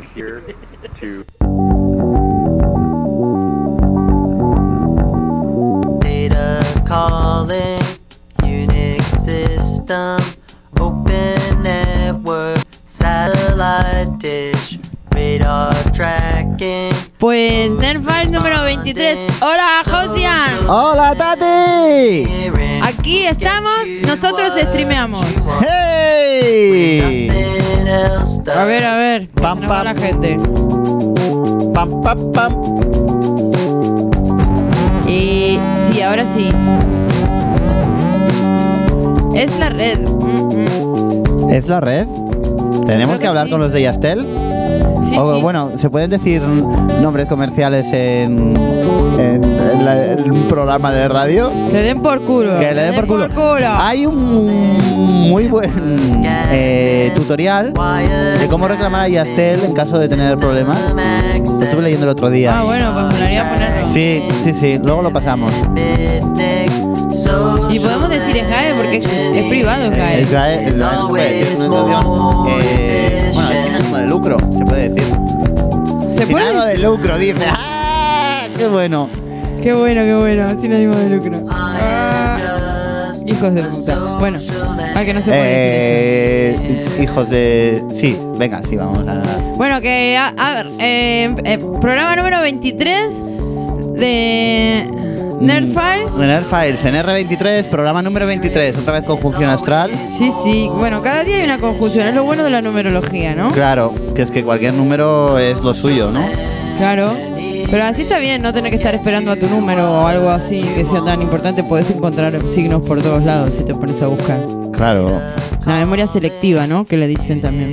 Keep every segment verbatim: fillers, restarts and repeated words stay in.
here to data calling, Unix system, open network, satellite dish, radar tracking. Pues Nerdfile número veintitrés. Hola, Josian. Hola, Tati. Aquí estamos, nosotros streameamos. ¡Hey! A ver, a ver. Pam, Se nos va pam. la gente. Pam, pam, pam. Y sí, ahora sí. Es la red. Mm, mm. ¿Es la red? ¿Tenemos que que hablar sí. con los de Yastel? Sí, O, sí. bueno, ¿se pueden decir nombres comerciales en, en, en la- en un programa de radio? Le den por culo. Que le den por culo. culo. Hay un muy buen eh, tutorial de cómo reclamar a Yastel en caso de tener problemas. Lo estuve leyendo el otro día. Ah, bueno, pues me molaría ponerlo. Sí, sí, sí, luego lo pasamos. Y podemos decir SGAE porque es, es privado SGAE. Es GAE, es GAE no se puede decir, es una institución, eh, bueno, es sin ánimo de lucro, se puede decir. ¿Se Sin puede? ánimo de lucro, dice. ¡Ah! ¡Qué bueno! Qué bueno, qué bueno, sin ánimo de lucro. Ah, hijos de puta. Bueno, a que no se puede Eh, hijos de... Sí, venga, sí, vamos a... decir eso. Bueno, que a, a ver, eh, eh, programa número veintitrés de Nerdfiles. Nerdfiles, en erre veintitrés, programa número veintitrés, otra vez conjunción astral. Sí, sí, bueno, cada día hay una conjunción, es lo bueno de la numerología, ¿no? Claro, que es que cualquier número es lo suyo, ¿no? Claro. Pero así está bien, no tener que estar esperando a tu número o algo así que sea tan importante. Podés encontrar signos por todos lados si te pones a buscar. Claro. La memoria selectiva, ¿no? Que le dicen también.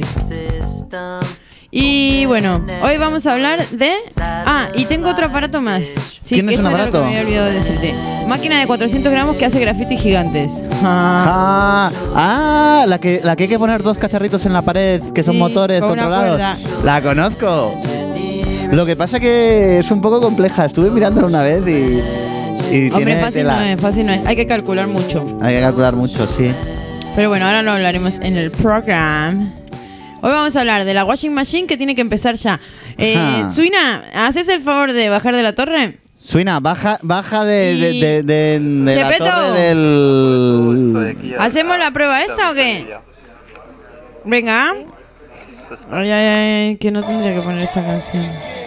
Y bueno, hoy vamos a hablar de... Ah, y tengo otro aparato más. Sí, ¿Tienes que un eso era lo que aparato? me había olvidado de decirte. Máquina de cuatrocientos gramos que hace grafitis gigantes. Ah. Ah, ah, la que, la que hay que poner dos cacharritos en la pared que son Sí, motores con una controlados. cuerda. La conozco. Lo que pasa que es un poco compleja. Estuve mirándola una vez y, y Hombre, tiene fácil tela. no es, fácil no es. Hay que calcular mucho. Hay que calcular mucho, sí. Pero bueno, ahora lo hablaremos en el programa. Hoy vamos a hablar de la washing machine que tiene que empezar ya. Eh, Ajá. Suina, ¿haces el favor de bajar de la torre? Suina, baja, baja de, de, Y- de, de- de la Chepeto. torre del... ¿Hacemos la prueba esta o qué? Venga. Ay, ay, ay, que no tendría que poner esta canción.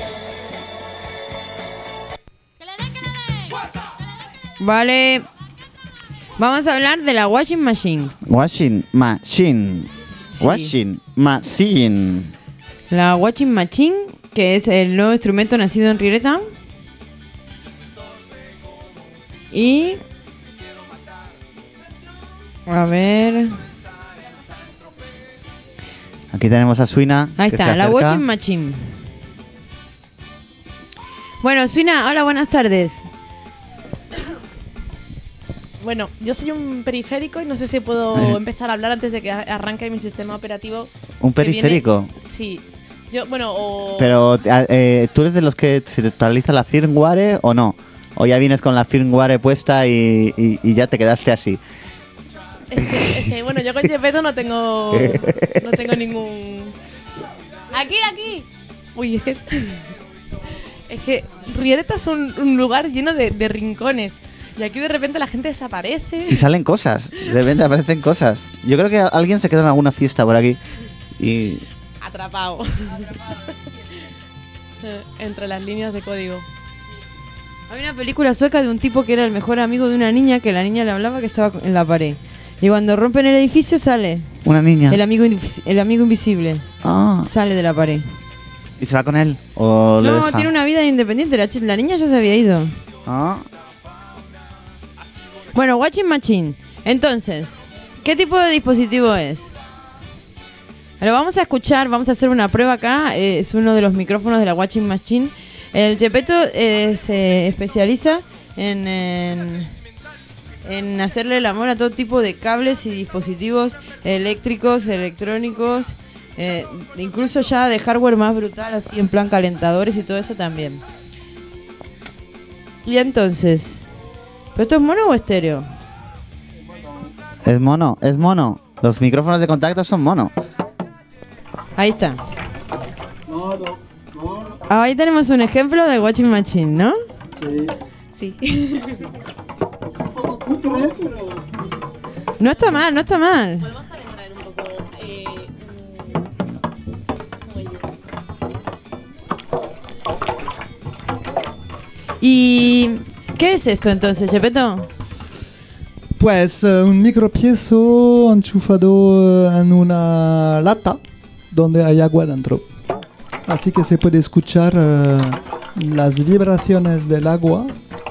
Vale. Vamos a hablar de la washing machine. Washing machine. Sí. Washing machine. La washing machine, que es el nuevo instrumento nacido en Rireta. Y... A ver... Aquí tenemos a Suina. Ahí que está, se la acerca. washing machine. Bueno, Suina, hola, buenas tardes. Bueno, yo soy un periférico y no sé si puedo empezar a hablar antes de que a- arranque mi sistema operativo. ¿Un que viene- periférico? Sí. Yo, bueno, o... Pero, eh, ¿tú eres de los que se te actualiza la firmware o no? ¿O ya vienes con la firmware puesta y, y- y ya te quedaste así? Es que, es que, bueno, yo con Gepetto no tengo... No tengo ningún... ¡Aquí, aquí! Uy, es que... Es que Rireta es un, un lugar lleno de, de rincones. Y aquí de repente la gente desaparece. Y salen cosas, de repente aparecen cosas. Yo creo que alguien se queda en alguna fiesta por aquí. Y... Atrapado. Entre las líneas de código. Hay una película sueca de un tipo que era el mejor amigo de una niña, que la niña le hablaba que estaba en la pared. Y cuando rompen el edificio sale Una niña. el amigo, invis- el amigo invisible. Ah, Sale de la pared. ¿y se va con él? ¿O le No, deja? tiene una vida independiente. La, ch- la niña ya se había ido. Ah, Bueno, washing machine. Entonces, ¿qué tipo de dispositivo es? Lo vamos a escuchar, vamos a hacer una prueba acá. eh, Es uno de los micrófonos de la washing machine. El Gepetto eh, se especializa en, en, en hacerle el amor a todo tipo de cables y dispositivos eléctricos, electrónicos, eh, incluso ya de hardware más brutal, así en plan calentadores y todo eso también. Y entonces, ¿pero esto es mono o estéreo? es mono, es mono. Los micrófonos de contacto son mono. Ahí está. No, Ah, ahí tenemos un ejemplo de Washing Machine, ¿no? Sí. No está mal, no está mal. Podemos también traer un poco. Eh, ¿Y qué es esto entonces, Gepetto? Pues uh, un micropiezo enchufado uh, en una lata donde hay agua dentro. Así que se puede escuchar uh, las vibraciones del agua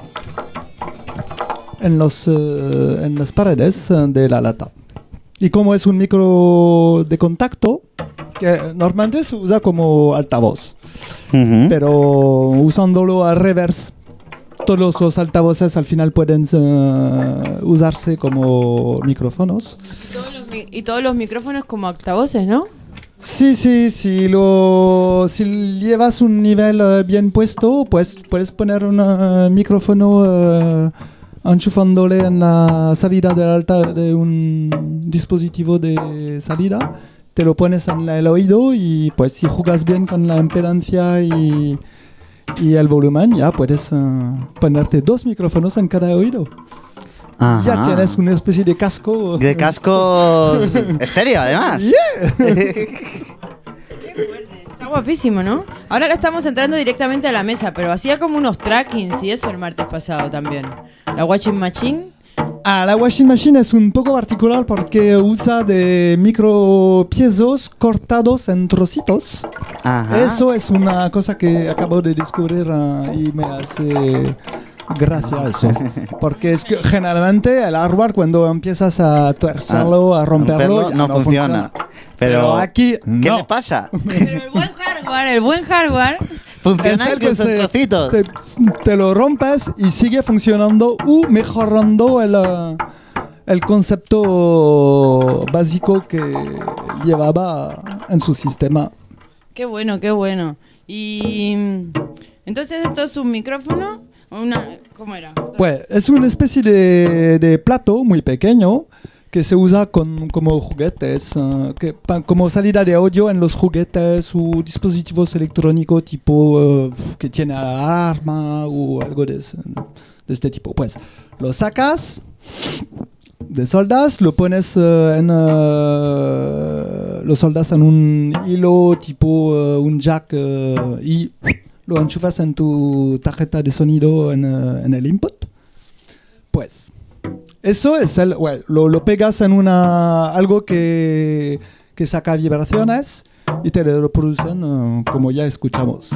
en, los, uh, en las paredes uh, de la lata. Y como es un micro de contacto, que normalmente se usa como altavoz, Ujú. pero usándolo al revés, todos los altavoces al final pueden uh, usarse como micrófonos. Y todos, los, mi- y todos los micrófonos como altavoces, ¿no? Sí, sí, sí. Lo, si llevas un nivel uh, bien puesto, pues puedes poner un uh, micrófono uh, enchufándole en la salida del alta de un dispositivo de salida. Te lo pones en el oído y pues si jugas bien con la impedancia y, y el volumen, ya puedes uh, ponerte dos micrófonos en cada oído. Ajá. Ya tienes una especie de casco. De cascos estéreo, además. Está guapísimo, ¿no? Ahora le estamos entrando directamente a la mesa, pero hacía como unos trackings y eso el martes pasado también. La Washing Machine. Ah, la washing machine es un poco particular porque usa de micropiezos cortados en trocitos. Ajá. Eso es una cosa que acabo de descubrir uh, y me hace gracia eso. Porque es que generalmente el hardware cuando empiezas a tuercerlo, a romperlo, Romperlo ya no, funciona. Pero, Pero aquí ¿qué no. le pasa? Pero el buen hardware, el buen hardware. Funciona Es el que incluso en se- trocitos. Te, te lo rompes y sigue funcionando o mejorando el, uh, el concepto básico que llevaba en su sistema. Qué bueno, qué bueno. Y mm, entonces esto es un micrófono, una, ¿cómo era? Pues es una especie de, de plato muy pequeño que se usa con, como juguetes, uh, que, pa- como salida de audio en los juguetes o dispositivos electrónicos tipo uh, que tiene alarma o algo de, ese- de este tipo. Pues lo sacas de soldas, lo pones uh, en uh, lo soldas en un hilo tipo uh, un jack uh, y lo enchufas en tu tarjeta de sonido en, uh, en el input. Pues eso es el, bueno, lo, lo pegas en una algo que, que saca vibraciones y te lo reproducen uh, como ya escuchamos.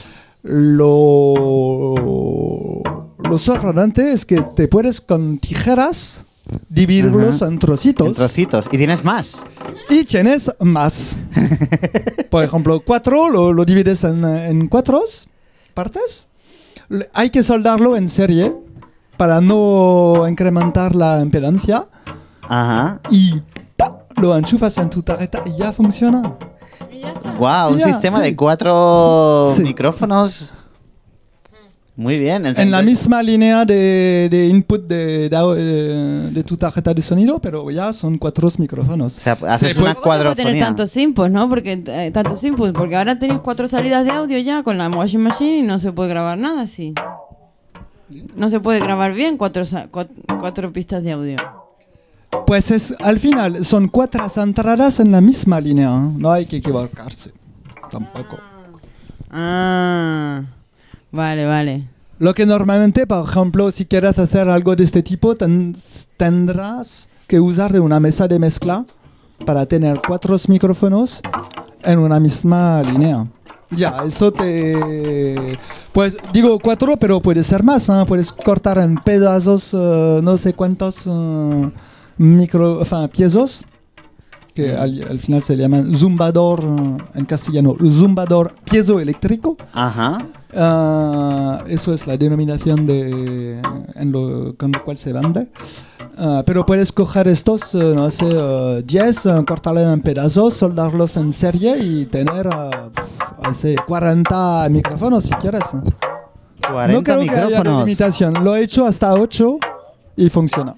Lo, lo sorprendente es que te puedes con tijeras dividirlos Ajá. en trocitos En trocitos. Y tienes más. y tienes más. Por ejemplo, cuatro lo, lo divides en, en cuatro partes. Le- Hay que soldarlo en serie para no incrementar la impedancia Ajá. y ¡pa! Lo enchufas en tu tarjeta y ya funciona. Wow, un Ya, sistema sí. de cuatro Sí. micrófonos. Muy bien. En la misma línea de, de input de, de, au- de- de tu tarjeta de sonido, pero ya son cuatro micrófonos. O sea, haces Se una puede- Tampoco se puede tener cuadrofonía. tantos inputs, ¿no? Porque eh, tantos inputs, porque ahora tenéis cuatro salidas de audio ya con la Washing Machine y no se puede grabar nada así. No se puede grabar bien cuatro, sa- cuat- cuatro pistas de audio. Pues es, al final son cuatro entradas en la misma línea. ¿eh? No hay que equivocarse. Tampoco. Ah, vale, vale. Lo que normalmente, por ejemplo, si quieres hacer algo de este tipo, ten- tendrás que usar de una mesa de mezcla para tener cuatro micrófonos en una misma línea. Ya, eso te... Pues digo cuatro, pero puede ser más. ¿eh? Puedes cortar en pedazos eh, no sé cuántos eh, micro, enfin, piezos, que al, al final se llaman zumbador eh, en castellano, zumbador piezoeléctrico. Ajá. Ah, eso es la denominación de, en lo, con lo cual se vende. Ah, pero puedes coger estos, eh, no sé, uh, diez, uh, cortarlos en pedazos, soldarlos en serie y tener uh, hace cuarenta micrófonos si quieres. cuarenta No creo que haya micrófonos. limitación. Lo he hecho hasta ocho y funciona.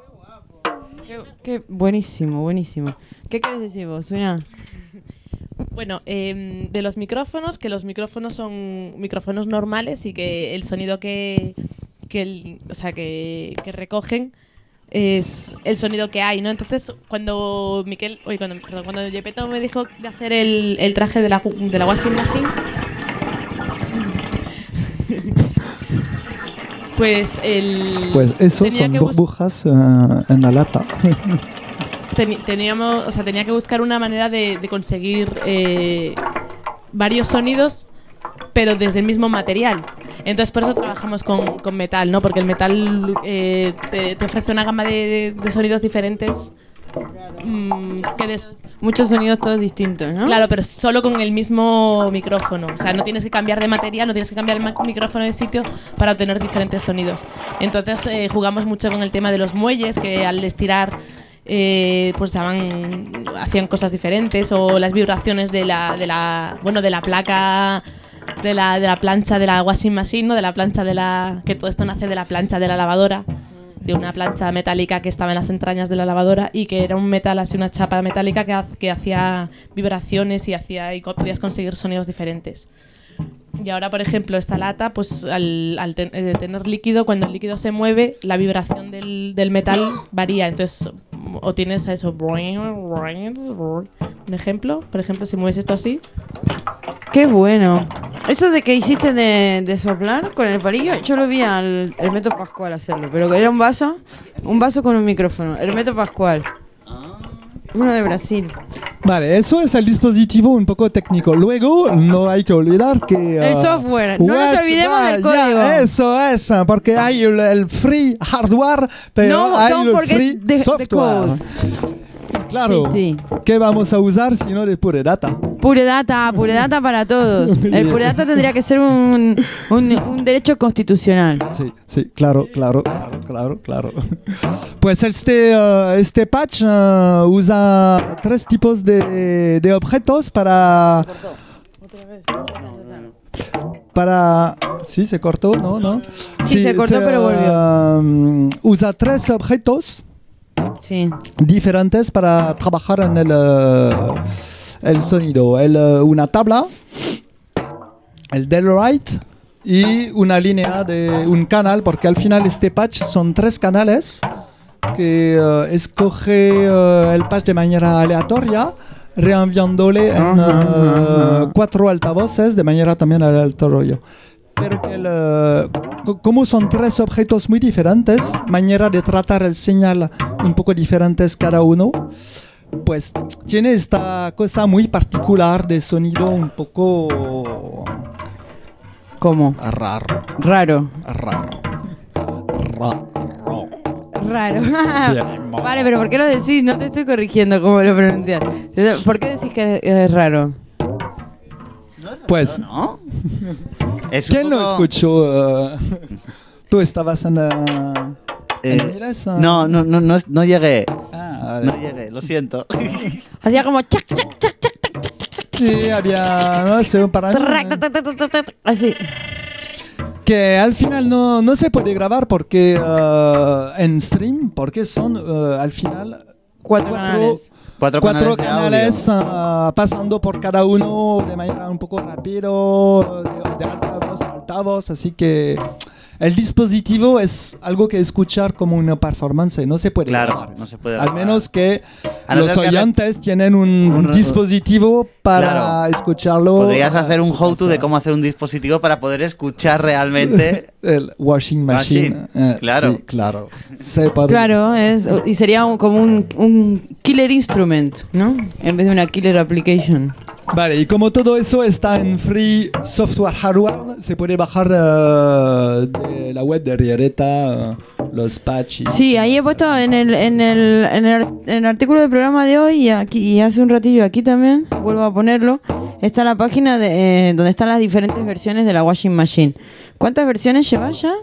Qué, qué buenísimo, buenísimo. ¿Qué querés decir vos, Suena? Bueno, eh, de los micrófonos, que los micrófonos son micrófonos normales y que el sonido que, que, el, o sea, que, que recogen es el sonido que hay, ¿no? Entonces, cuando Miquel, oye, cuando, perdón, cuando Gepetto me dijo de hacer el, el traje de la, de la washing machine, pues el... Pues eso tenía son que bus- burbujas uh, en la lata. Teni- teníamos, o sea, tenía que buscar una manera de, de conseguir eh, varios sonidos, pero desde el mismo material. Entonces por eso trabajamos con, con metal, ¿no? Porque el metal eh, te, te ofrece una gama de, de sonidos diferentes. mm, que des- Muchos sonidos todos distintos, ¿no? Claro, pero solo con el mismo micrófono. O sea, no tienes que cambiar de material, no tienes que cambiar el ma- micrófono de sitio para obtener diferentes sonidos. Entonces eh, jugamos mucho con el tema de los muelles, que al estirar eh, pues daban, hacían cosas diferentes, o las vibraciones de la, de la, bueno, de la placa, de la, de la plancha de la washing machine, ¿no? De la plancha de la, que todo esto nace de la plancha de la lavadora, de una plancha metálica que estaba en las entrañas de la lavadora y que era un metal, así una chapa metálica que, ha- que hacía vibraciones y hacía y co- podías conseguir sonidos diferentes. Y ahora, por ejemplo, esta lata, pues al, al ten- eh, tener líquido, cuando el líquido se mueve, la vibración del, del metal varía. Entonces, o tienes a eso, un ejemplo, por ejemplo, si mueves esto así, Qué bueno. Eso de que hiciste de, de soplar con el palillo, yo lo vi al Hermeto Pascual hacerlo, pero era un vaso, un vaso con un micrófono. Hermeto Pascual. Uno de Brasil. Vale, eso es el dispositivo un poco técnico. Luego, no hay que olvidar que... El uh, software. No nos Watch, olvidemos va, del ya, código. eso es, porque hay el, el free hardware, pero No, hay don't el forget free the- the software. code. Claro, Sí, ¿qué vamos a usar si no de pure data? Pure data, pure data para todos. El pure data tendría que ser un, un, un derecho constitucional. Sí, sí, claro, claro, claro, claro, claro. Pues este, uh, este patch uh, usa tres tipos de, de objetos para... Para... Sí, se cortó, ¿no? ¿No? Sí, se cortó, pero volvió. um, usa tres objetos Sí. diferentes para trabajar en el, uh, el sonido. El, uh, una tabla, el Delrite y una línea de un canal, porque al final este patch son tres canales que uh, escoge uh, el patch de manera aleatoria, reenviándole en uh, cuatro altavoces de manera también aleatoria. Pero que el, uh, co- como son tres objetos muy diferentes, manera de tratar el señal un poco diferentes cada uno, pues tiene esta cosa muy particular de sonido un poco ¿Cómo? raro, Raro. raro, raro. Raro. Bien. Vale, pero ¿por qué lo decís? No te estoy corrigiendo cómo lo pronuncias. ¿Por qué decís que es raro? Pues, ¿No? Es un ¿quién no poco- escuchó? uh, ¿Tú estabas en, uh, Eh, en Miles, uh? no, no, no, no, no llegué. Ah, vale. No llegué, lo siento. Hacía como chac, chac, chac, chac, Sí, había, no sé, para mí, trac, tac, tac, tac, tac, tac, así. que al final no, no se puede grabar porque uh, en stream, porque son uh, al final Cuatro canales. Cuatro, cuatro canales, canales de audio. uh, pasando por cada uno de manera un poco rápido, de, de altavoz a altavoz, así que el dispositivo es algo que escuchar como una performance, no se puede Claro, grabar. no se puede Al grabar. menos que A no los ser que oyentes tienen un, un- un dispositivo para Claro. escucharlo. Podrías hacer un a su how-to de casa. cómo hacer un dispositivo para poder escuchar realmente. El washing machine. Machine, Eh, claro. Sí, claro. Se puede- Claro, es, y sería un- como un, un killer instrument, ¿no? En vez de una killer application. Vale, y como todo eso está en free software hardware, se puede bajar eh, de la web de Riereta eh, los patches. Sí, ahí he puesto en el, en el, en el, en el artículo del programa de hoy y, aquí, y hace un ratillo aquí también, vuelvo a ponerlo, está la página de, eh, donde están las diferentes versiones de la washing machine. ¿Cuántas versiones llevas ya?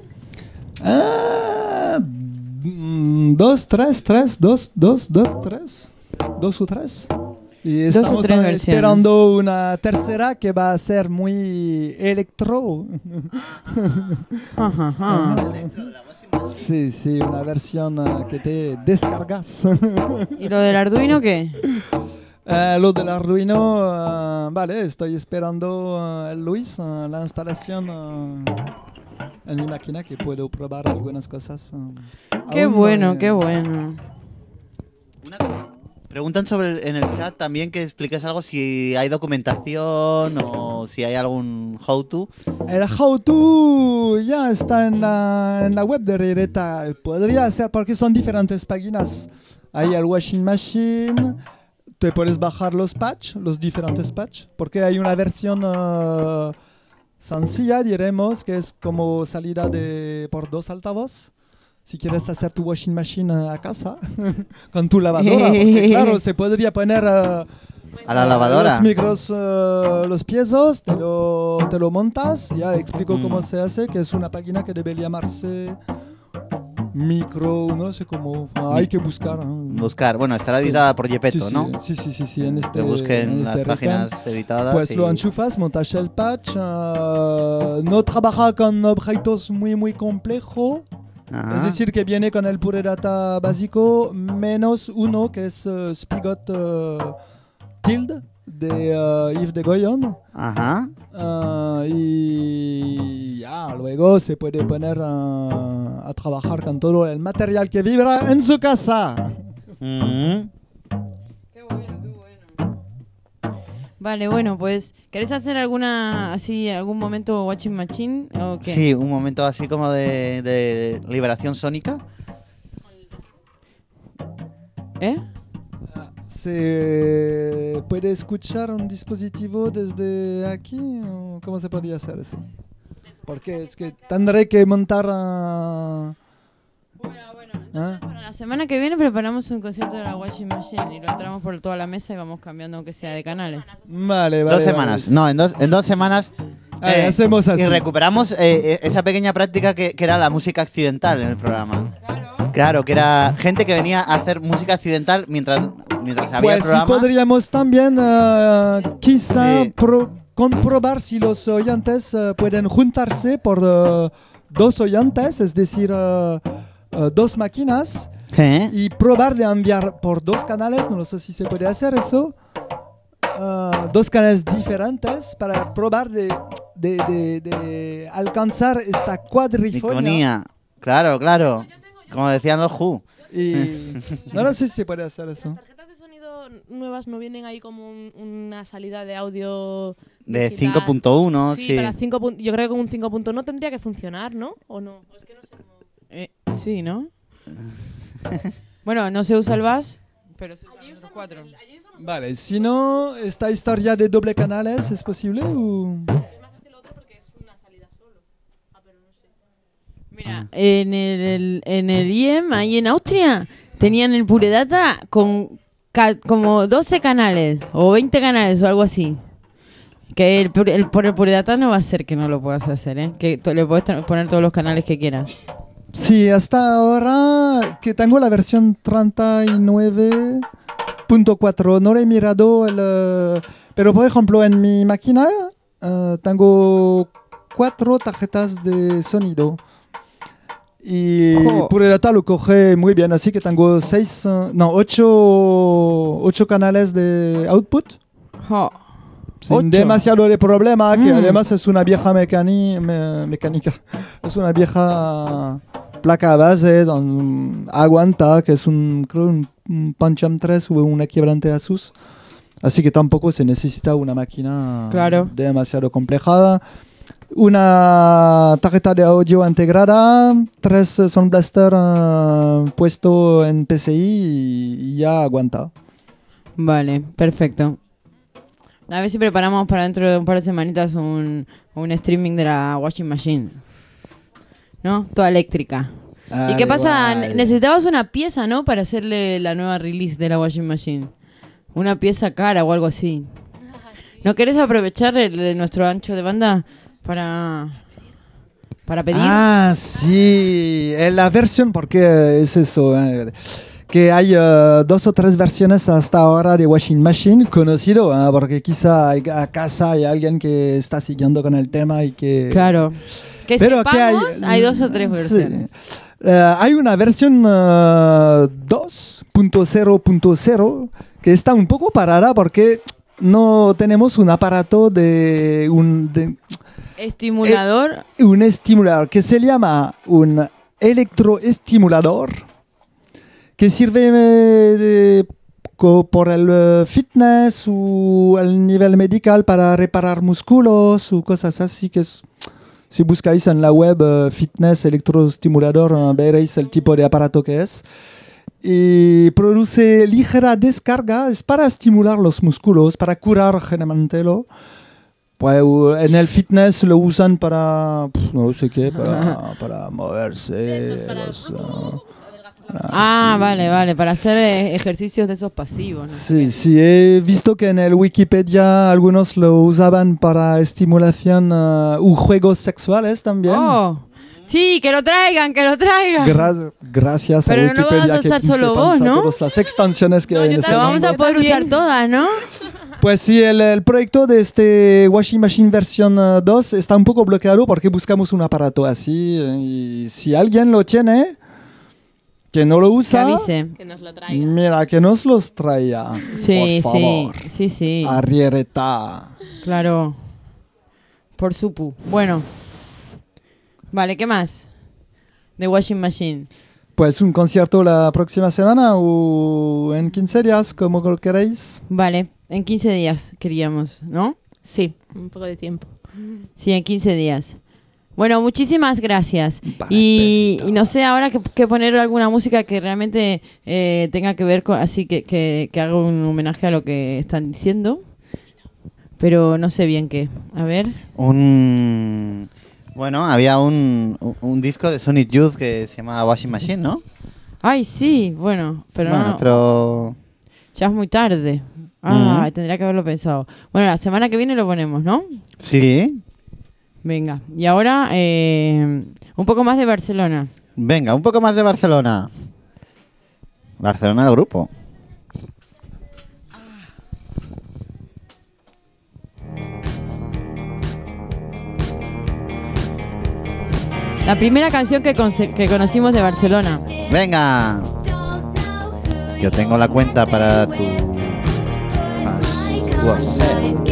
Ah, mm, dos, tres, tres, dos, dos, dos, tres. Dos o tres. Y Dos o estamos tres eh, versiones. esperando una tercera que va a ser muy electro. Ajá, ajá. Sí, sí, una versión eh, que te descargas. ¿Y lo del Arduino qué? Eh, lo del Arduino, uh, vale, estoy esperando uh, el Luis, uh, la instalación uh, en mi máquina que puedo probar algunas cosas. Uh, Qué aún no bueno, he- qué bueno. Una cosa. Preguntan sobre en el chat también que expliques algo si hay documentación o si hay algún how-to. El how-to ya está en la, en la web de Rireta. Podría ser porque son diferentes páginas. Hay el washing machine, te puedes bajar los patch, los diferentes patch, porque hay una versión uh, sencilla, diremos, que es como salida de por dos altavoz. Si quieres hacer tu washing machine uh, a casa con tu lavadora, porque claro, se podría poner uh, A la lavadora. los micros, uh, los piezos, te lo, te lo montas, ya explico Mm. cómo se hace, que es una página que debe llamarse micro, no sé cómo, ah, hay que buscar. ¿no? Buscar. Bueno, estará editada por Sí, Gepetto, sí, ¿no? sí, sí, sí, sí, en este, Que busquen en las este páginas recam. editadas. Pues y- lo enchufas, montas el patch, uh, no trabaja con objetos muy muy complejos. Ajá. Es decir, que viene con el Pure Data básico menos uno que es uh, Spigot uh, Tilde de uh, Yves de Goyon. Ajá. Uh, y ya, luego se puede poner uh, a trabajar con todo el material que vibra en su casa. Mm. Qué bueno, qué bueno. Vale, bueno, pues, ¿querés hacer alguna, así, algún momento Watching Machine o qué? Sí, un momento así como de, de liberación sónica. ¿Eh? ¿Se puede escuchar un dispositivo desde aquí? ¿O ¿Cómo se podría hacer eso? Porque es que tendré que montar... uh, Bueno, bueno, ¿Ah? para la semana que viene preparamos un concierto de la Washing Machine y lo entramos por toda la mesa y vamos cambiando aunque sea de canales. Vale, vale. Dos semanas. vale. No, en dos, en dos semanas. Ah, hacemos así. Y recuperamos eh, eh, esa pequeña práctica que, que era la música accidental en el programa. Claro, que era gente que venía a hacer música accidental mientras, mientras había Pues el sí programa. podríamos también uh, quizá Sí. pro- comprobar si los oyentes uh, pueden juntarse por uh, dos oyentes, es decir, uh, uh, dos máquinas, ¿Eh? y probar de enviar por dos canales, no sé si se puede hacer eso, uh, dos canales diferentes para probar de, de, de- de alcanzar esta cuadrifonia. Niconía. Claro, claro. Como decían los Who. Y no, no sé si se puede hacer eso. Las tarjetas de sonido nuevas no vienen ahí como un- una salida de audio De digital. cinco punto uno, Sí, sí. para cinco pun- yo creo que con un cinco punto uno tendría que funcionar, ¿no? ¿O no? O es que no sé cómo- Eh, sí, ¿no? Bueno, no se usa el bass, pero se usan los cuatro. Allí usamos Vale, si no, esta historia de doble canales, ¿es posible? O... es más que el otro porque es una salida solo. Ah, pero no sé. Mira, en el, en el I E M, ahí en Austria, tenían el Pure Data con ca- como doce canales o veinte canales o algo así. Que el, pure- el, por el Pure Data no va a ser que no lo puedas hacer, ¿eh? Que to- le puedes tra- poner todos los canales que quieras. Sí, hasta ahora que tengo la versión treinta y nueve punto cuatro, no le he mirado el... eh, pero por ejemplo en mi máquina eh, tengo cuatro tarjetas de sonido. Y Jo. Pure Data lo coge muy bien, así que tengo seis, eh, no, ocho, ocho canales de output. Jo. Sin Ocho. demasiado de problema, que Mm. además es una vieja mecani- me- mecánica, es una vieja placa base, don- aguanta, que es un, creo, un, un Pentium tres o una quebrante Asus, así que tampoco se necesita una máquina Claro. demasiado compleja. Una tarjeta de audio integrada, tres eh, Sound Blaster eh, puesto en P C I y, y ya aguanta. Vale, perfecto. A ver si preparamos para dentro de un par de semanitas un, un streaming de la washing machine. ¿No? Toda eléctrica. ¿Y qué Ah, pasa? igual. Necesitabas una pieza, ¿no? Para hacerle la nueva release de la washing machine. Una pieza cara o algo así. ¿No querés aprovechar el, de nuestro ancho de banda para, para pedir? Ah, sí, en la versión, porque es eso, eh, que hay eh, dos o tres versiones hasta ahora de Washing Machine conocido, eh, porque quizá hay, a casa hay alguien que está siguiendo con el tema y que... Claro. Que Pero que hay, sepamos, hay, dos o tres sí. versiones. Eh, hay una versión eh, dos punto cero punto cero que está un poco parada porque no tenemos un aparato de un, de, Estimulador. eh, un estimulador que se llama un electroestimulador que sirve eh, de, co, por el uh, fitness o al nivel medical para reparar músculos o cosas así que es, si buscáis en la web uh, fitness electroestimulador uh, veréis el tipo de aparato que es. Y produce ligera descarga, es para estimular los músculos, para curar generalmente lo. Pues en el fitness lo usan para, no sé qué, para, para moverse. Los, uh, Ah, sí. vale, vale, para hacer eh, ejercicios de esos pasivos. ¿no? Sí, sí, he visto que en el Wikipedia algunos lo usaban para estimulación uh, u juegos sexuales también. Oh, sí, que lo traigan, que lo traigan. Gra- gracias Pero a no lo Wikipedia vas a usar que, solo que vos, pensa ¿no? todas las extensiones que No, hay yo en este Lo también. vamos a poder También. usar todas, ¿no? Pues sí, el, el proyecto de este Washing Machine versión uh, dos está un poco bloqueado porque buscamos un aparato así eh, y si alguien lo tiene, que no lo Que usa, avise. Que nos lo traiga. mira, que nos los traiga, Sí, por favor. sí, sí, sí. Arriereta. Claro. Por supu. Bueno. Vale, ¿qué más? De Washing Machine. Pues un concierto la próxima semana o en quince días, como lo queréis. Vale, en quince días queríamos, ¿no? Sí, un poco de tiempo. Sí, en quince días. Bueno, muchísimas gracias. Vale, Y, besito. y no sé ahora que, que poner alguna música que realmente eh, tenga que ver con, así que, que, que haga un homenaje a lo que están diciendo. Pero no sé bien qué. A ver. Un... Bueno, había un, un, un disco de Sonic Youth que se llama Washing Machine, ¿no? Ay, sí, bueno, pero bueno, no. pero... Ya es muy tarde. Ah, Ujú. tendría que haberlo pensado. Bueno, la semana que viene lo ponemos, ¿no? Sí. Venga. Y ahora eh, un poco más de Barcelona. Venga, un poco más de Barcelona. Barcelona el grupo. La primera canción que, conce- que conocimos de Barcelona. Venga. Yo tengo la cuenta para tu password.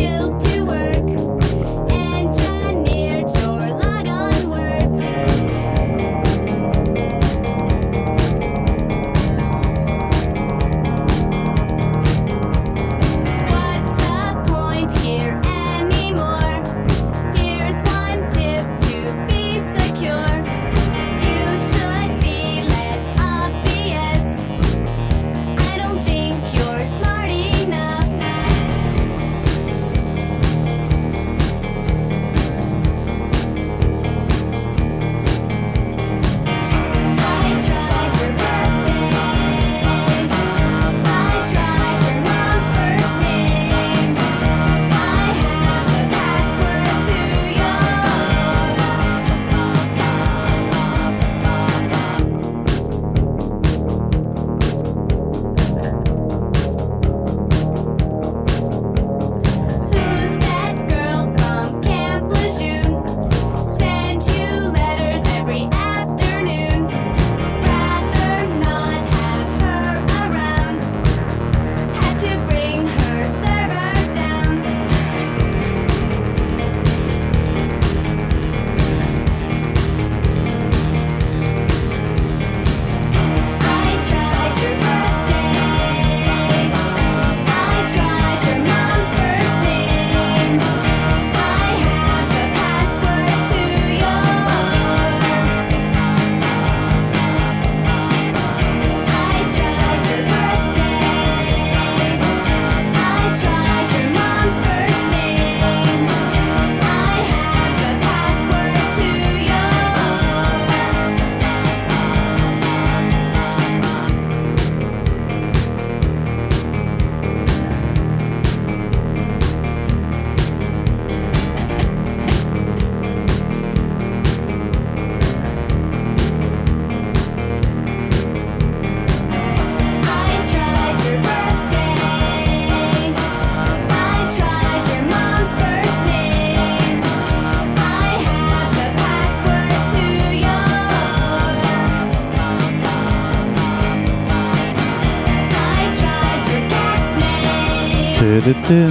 Tururutun.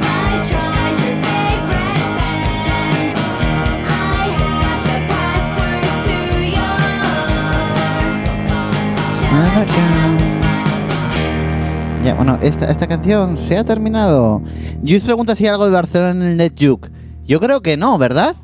Ya, bueno, esta, esta canción se ha terminado. Luis pregunta si hay algo de Barcelona en el NetJuke. Yo creo que no, ¿verdad?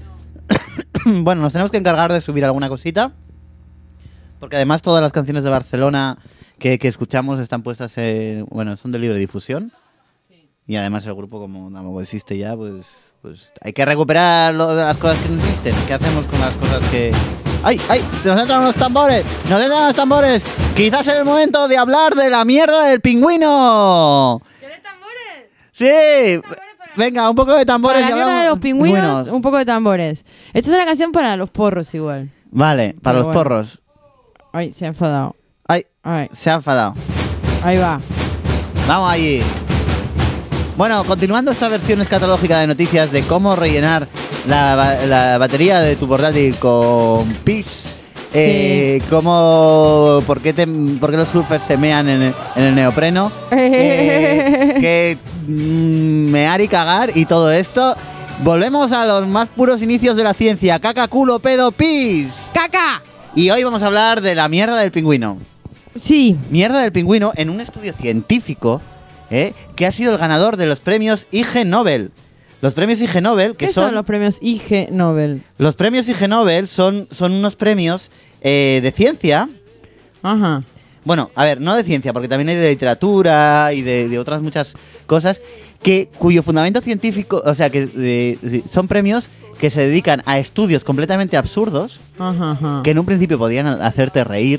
Bueno, nos tenemos que encargar de subir alguna cosita. Porque además todas las canciones de Barcelona que, que escuchamos están puestas en... Bueno, son de libre difusión. Sí. Y además el grupo, como tampoco existe ya, pues, pues hay que recuperar lo, las cosas que no existen. ¿Qué hacemos con las cosas que...? ¡Ay, ay! ¡Se nos entran los tambores! ¡Nos entran los tambores! Quizás es el momento de hablar de la mierda del pingüino. ¿Quieres tambores? ¡Sí! Venga, un poco de tambores. Para la mierda de los pingüinos, pingüinos, un poco de tambores. Esta es una canción para los porros igual. Vale, para Pero los bueno. porros. Ay, se ha enfadado. Ay, Ay, se ha enfadado. ahí va. Vamos allí. Bueno, continuando esta versión escatológica de noticias de cómo rellenar la, ba- la batería de tu portátil con pis. Eh, cómo, por, qué te- por qué los surfers se mean en el, en el neopreno. Eh, que mm, mear y cagar y todo esto. Volvemos a los más puros inicios de la ciencia. Caca, culo, pedo, pis. ¡Caca! Y hoy vamos a hablar de la mierda del pingüino. Sí. Mierda del pingüino en un estudio científico ¿eh? que ha sido el ganador de los premios I G Nobel. Los premios I G Nobel, que ¿Qué son, son los premios I G Nobel? los premios I G Nobel son, son unos premios eh, de ciencia. Ajá. Bueno, a ver, no de ciencia, porque también hay de literatura y de, de otras muchas cosas que cuyo fundamento científico, o sea, que de- de- son premios que se dedican a estudios completamente absurdos, Ajá, ajá. que en un principio podían hacerte reír,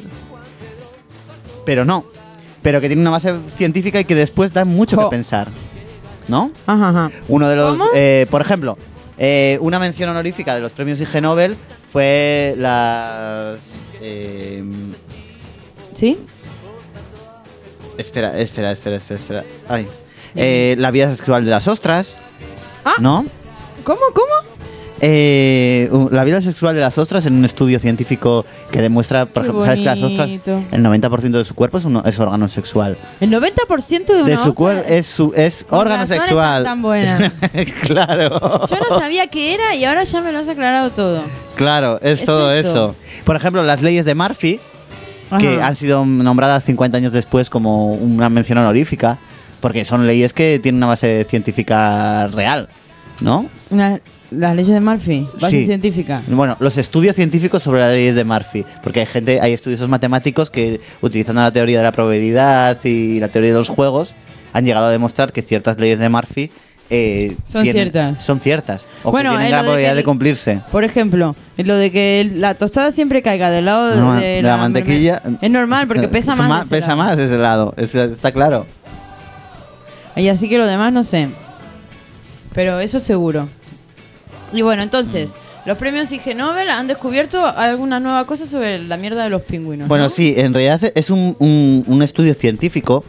pero no. Pero que tienen una base científica y que después dan mucho Jo. que pensar, ¿no? Ajá, ajá. Uno de los, ¿Cómo? eh, por ejemplo, eh, una mención honorífica de los premios I G Nobel fue las... eh, ¿Sí? espera, espera, espera, espera, espera. Ay. Eh, la vida sexual de las ostras, Ah. ¿no? ¿Cómo, cómo? Eh, u- la vida sexual de las ostras en un estudio científico que demuestra, por Qué ejemplo, ¿sabes que las ostras, bonito. el noventa por ciento de su cuerpo es, un, es órgano sexual? El noventa por ciento de una De su ostra- cuerpo es, su, es Con órgano razón sexual. están tan buenas. Claro. Yo no sabía qué era y ahora ya me lo has aclarado todo. Claro, es, Es todo eso. eso. Por ejemplo, las leyes de Murphy, que Ajá. han sido nombradas cincuenta años después como una mención honorífica, porque son leyes que tienen una base científica real, ¿no? Una- las leyes de Murphy, base Sí. científica. Bueno, los estudios científicos sobre las leyes de Murphy, porque hay gente, hay estudiosos matemáticos que utilizando la teoría de la probabilidad y la teoría de los juegos han llegado a demostrar que ciertas leyes de Murphy eh, Son tienen- ciertas. son ciertas o Bueno, que tienen eh, gran lo de que probabilidad de el- cumplirse. Por ejemplo, lo de que el- la tostada siempre caiga del lado de, No, de de la mantequilla. Es normal porque pesa más. de ese Pesa lado. más ese lado, es- está claro. Y así que lo demás no sé. Pero eso seguro. Y bueno, entonces, los premios I G Nobel han descubierto alguna nueva cosa sobre la mierda de los pingüinos. Bueno, ¿no? sí, en realidad es un, un- un estudio científico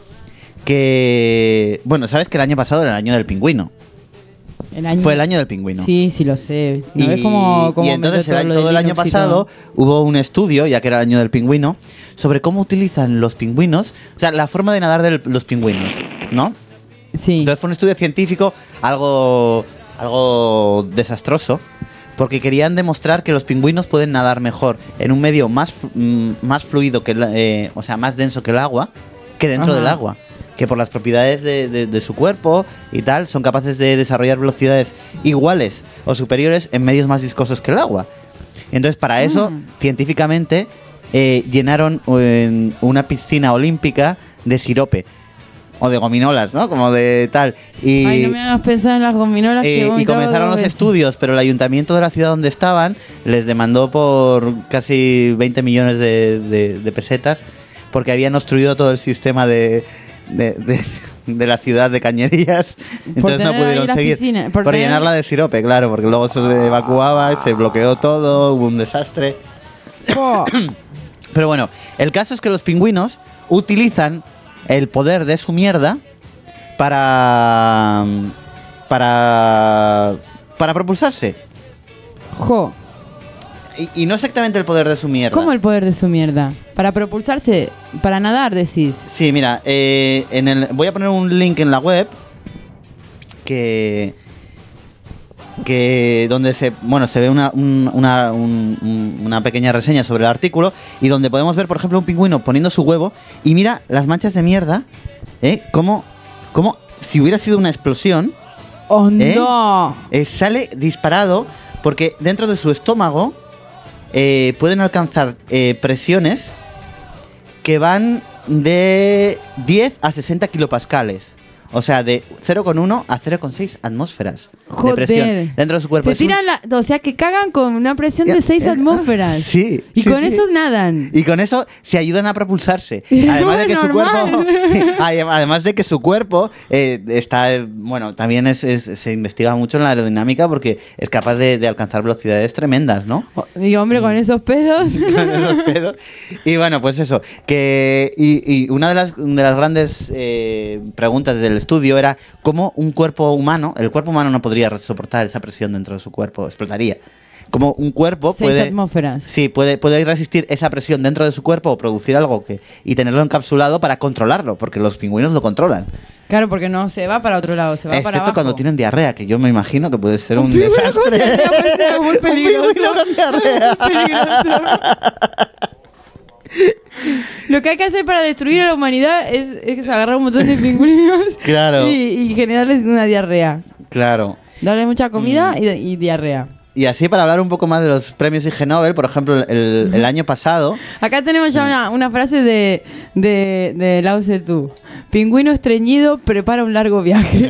que... Bueno, sabes que el año pasado era el año del pingüino. El año- Fue el año del pingüino. Sí, sí lo sé. ¿No Y, ves cómo, cómo y entonces metió el año- lo de todo el año Linux y todo? pasado hubo un estudio, ya que era el año del pingüino, sobre cómo utilizan los pingüinos, o sea, la forma de nadar de los pingüinos, ¿no? Sí. Entonces fue un estudio científico algo, algo desastroso, porque querían demostrar que los pingüinos pueden nadar mejor en un medio más, flu- mm, más fluido, que el, eh, o sea, más denso que el agua, que dentro Ajá. del agua. Que por las propiedades de, de- de su cuerpo y tal, son capaces de desarrollar velocidades iguales o superiores en medios más viscosos que el agua. Entonces, para eso, Mm. científicamente, eh, llenaron eh, una piscina olímpica de sirope. O de gominolas, ¿no? Como de tal. Y, Ay, no me hagas pensar en las gominolas eh, que he y vomitado comenzaron dos los veces. estudios, pero el ayuntamiento de la ciudad donde estaban les demandó por casi veinte millones de, de- de pesetas porque habían obstruido todo el sistema de, de, de- de la ciudad de cañerías. Entonces no tener ahí pudieron las seguir. piscinas, Por, por tener- llenarla de sirope, claro, porque luego eso se evacuaba, se bloqueó todo, hubo un desastre. Jo. Pero bueno, el caso es que los pingüinos utilizan el poder de su mierda para para para propulsarse. Jo. Y, y no exactamente el poder de su mierda. ¿Cómo el poder de su mierda? Para propulsarse, para nadar, decís. Sí, mira, eh, en el, voy a poner un link en la web que que donde se bueno se ve una, un- una, un- un- una pequeña reseña sobre el artículo y donde podemos ver, por ejemplo, un pingüino poniendo su huevo y mira las manchas de mierda, ¿eh? Como, como si hubiera sido una explosión, ¡Oh, ¿eh? no! Eh, sale disparado porque dentro de su estómago eh, pueden alcanzar eh, presiones que van de diez a sesenta kilopascales. O sea, de cero coma uno a cero coma seis atmósferas de presión Joder. dentro de su cuerpo. Te Es un- tiran la, o sea, que cagan con una presión Ya, de seis eh, atmósferas. sí, Y sí, con sí. eso nadan. Y con eso se ayudan a propulsarse. Además de que su Normal. cuerpo, además de que su cuerpo eh, está, eh, bueno, también es, es- se investiga mucho en la aerodinámica porque es capaz de, de alcanzar velocidades tremendas, ¿no? Y hombre, con esos pedos. Con esos pedos. Y bueno, pues eso, que y, y una de las, de las grandes eh, preguntas del estudio era cómo un cuerpo humano, el cuerpo humano no podría soportar esa presión dentro de su cuerpo, explotaría. Como un cuerpo Seis puede... atmósferas. Sí, puede, puede resistir esa presión dentro de su cuerpo o producir algo que y tenerlo encapsulado para controlarlo, porque los pingüinos lo controlan. Claro, porque no se va para otro lado, se va para Excepto abajo. cuando tienen diarrea, que yo me imagino que puede ser un, desastre. Muy peligroso. Un pingüino con diarrea. Peligroso. Lo que hay que hacer para destruir a la humanidad es, es agarrar un montón de pingüinos Claro. y, y generarles una diarrea. Claro. Darles mucha comida Mm. y, y diarrea. Y así para hablar un poco más de los premios Ig Nobel, por ejemplo, el, el año pasado... Acá tenemos ya una, una frase de, de, de Lao Tzu. Pingüino estreñido prepara un largo viaje.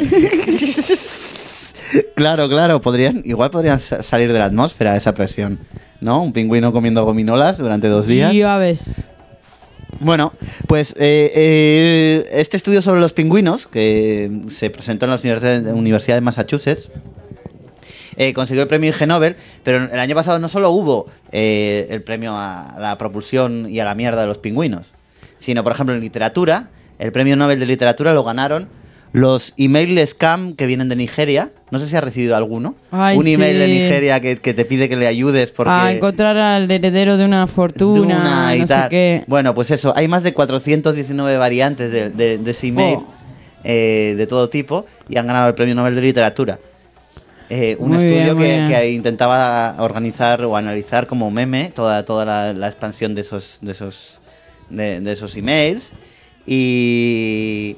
Claro, claro, podrían, igual podrían sa- salir de la atmósfera esa presión, ¿no? Un pingüino comiendo gominolas durante dos días. Y a ves. Bueno, pues eh, eh, este estudio sobre los pingüinos, que se presentó en la Universidad, Universidad de Massachusetts, eh, consiguió el premio Ig Nobel, pero el año pasado no solo hubo eh, el premio a la propulsión y a la mierda de los pingüinos, sino, por ejemplo, en literatura, el premio Nobel de literatura lo ganaron los email scam que vienen de Nigeria. No sé si has recibido alguno. Ay, Un email sí. de Nigeria que, que te pide que le ayudes porque... A encontrar al heredero de una fortuna, Duna y no sé tal. qué. Bueno, pues eso, hay más de cuatrocientas diecinueve variantes de, de- de ese email Oh. eh, de todo tipo y han ganado el premio Nobel de Literatura. Eh, un Muy estudio bien, muy que, bien. que intentaba organizar o analizar como meme toda, toda la, la expansión de esos, de esos, de, de esos emails y...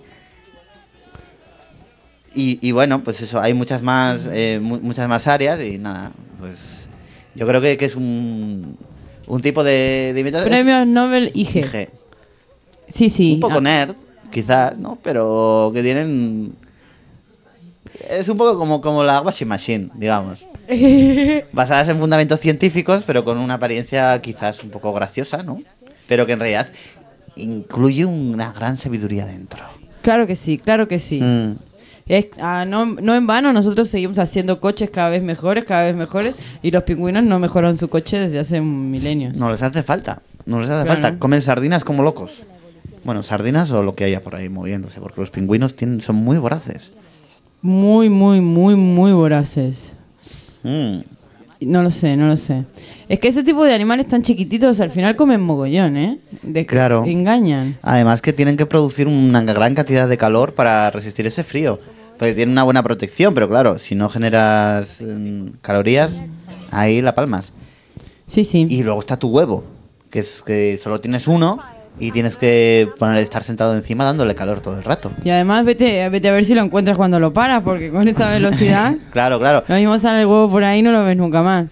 Y, y bueno, pues eso, hay muchas más, eh, mu- muchas más áreas y nada, pues yo creo que, que es un, un tipo de, de invento- es- Premios Nobel I G. I G. Sí, sí. Un poco Ah, nerd, quizás, ¿no? Pero que tienen... Es un poco como, como la washing machine, digamos. Basadas en fundamentos científicos, pero con una apariencia quizás un poco graciosa, ¿no? Pero que en realidad incluye una gran sabiduría dentro. Claro que sí, claro que sí. Mm. Es- ah, no, no en vano, nosotros seguimos haciendo coches cada vez mejores, cada vez mejores, y los pingüinos no mejoran su coche desde hace milenios. No les hace falta, no les hace Claro. falta. Comen sardinas como locos. Bueno, sardinas o lo que haya por ahí moviéndose, porque los pingüinos tienen, son muy voraces. Muy, muy, muy, muy voraces. Mm. No lo sé, no lo sé. Es que ese tipo de animales tan chiquititos al final comen mogollón, ¿eh? De- Claro. Engañan. Además que tienen que producir una gran cantidad de calor para resistir ese frío. Porque tienen una buena protección, pero claro, si no generas mm, calorías, ahí la palmas. Sí, sí. Y luego está tu huevo, que es que solo tienes uno y tienes que poner, estar sentado encima dándole calor todo el rato. Y además vete, vete a ver si lo encuentras cuando lo paras, porque con esta velocidad, Claro, claro. lo mismo sale el huevo por ahí y no lo ves nunca más.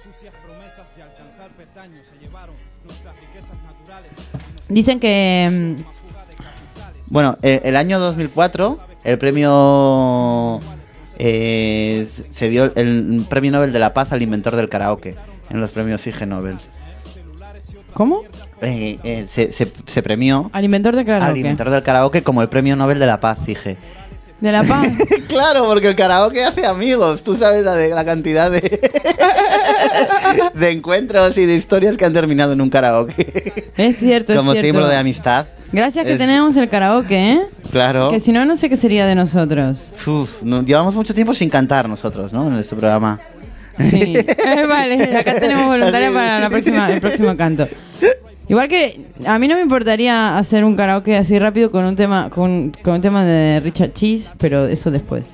Dicen que... mm, Bueno, eh, el año dos mil cuatro, el premio... eh, se dio el premio Nobel de la Paz al inventor del karaoke en los premios Ig Nobel. ¿Cómo? Eh, eh, se, se- se premió Al inventor de karaoke. al inventor del karaoke como el premio Nobel de la Paz, dije. De la paz. Claro, porque el karaoke hace amigos. Tú sabes la, de, la cantidad de, de encuentros y de historias que han terminado en un karaoke. Es cierto, es Como cierto. símbolo de amistad. Gracias que Es- tenemos el karaoke, ¿eh? Claro. Que si no, no sé qué sería de nosotros. Uf, no- llevamos mucho tiempo sin cantar nosotros, ¿no? En este programa. Sí. vale, acá tenemos voluntaria Así. para la próxima, el próximo canto. Igual que a mí no me importaría hacer un karaoke así rápido con un tema con, con un tema de Richard Cheese, pero eso después.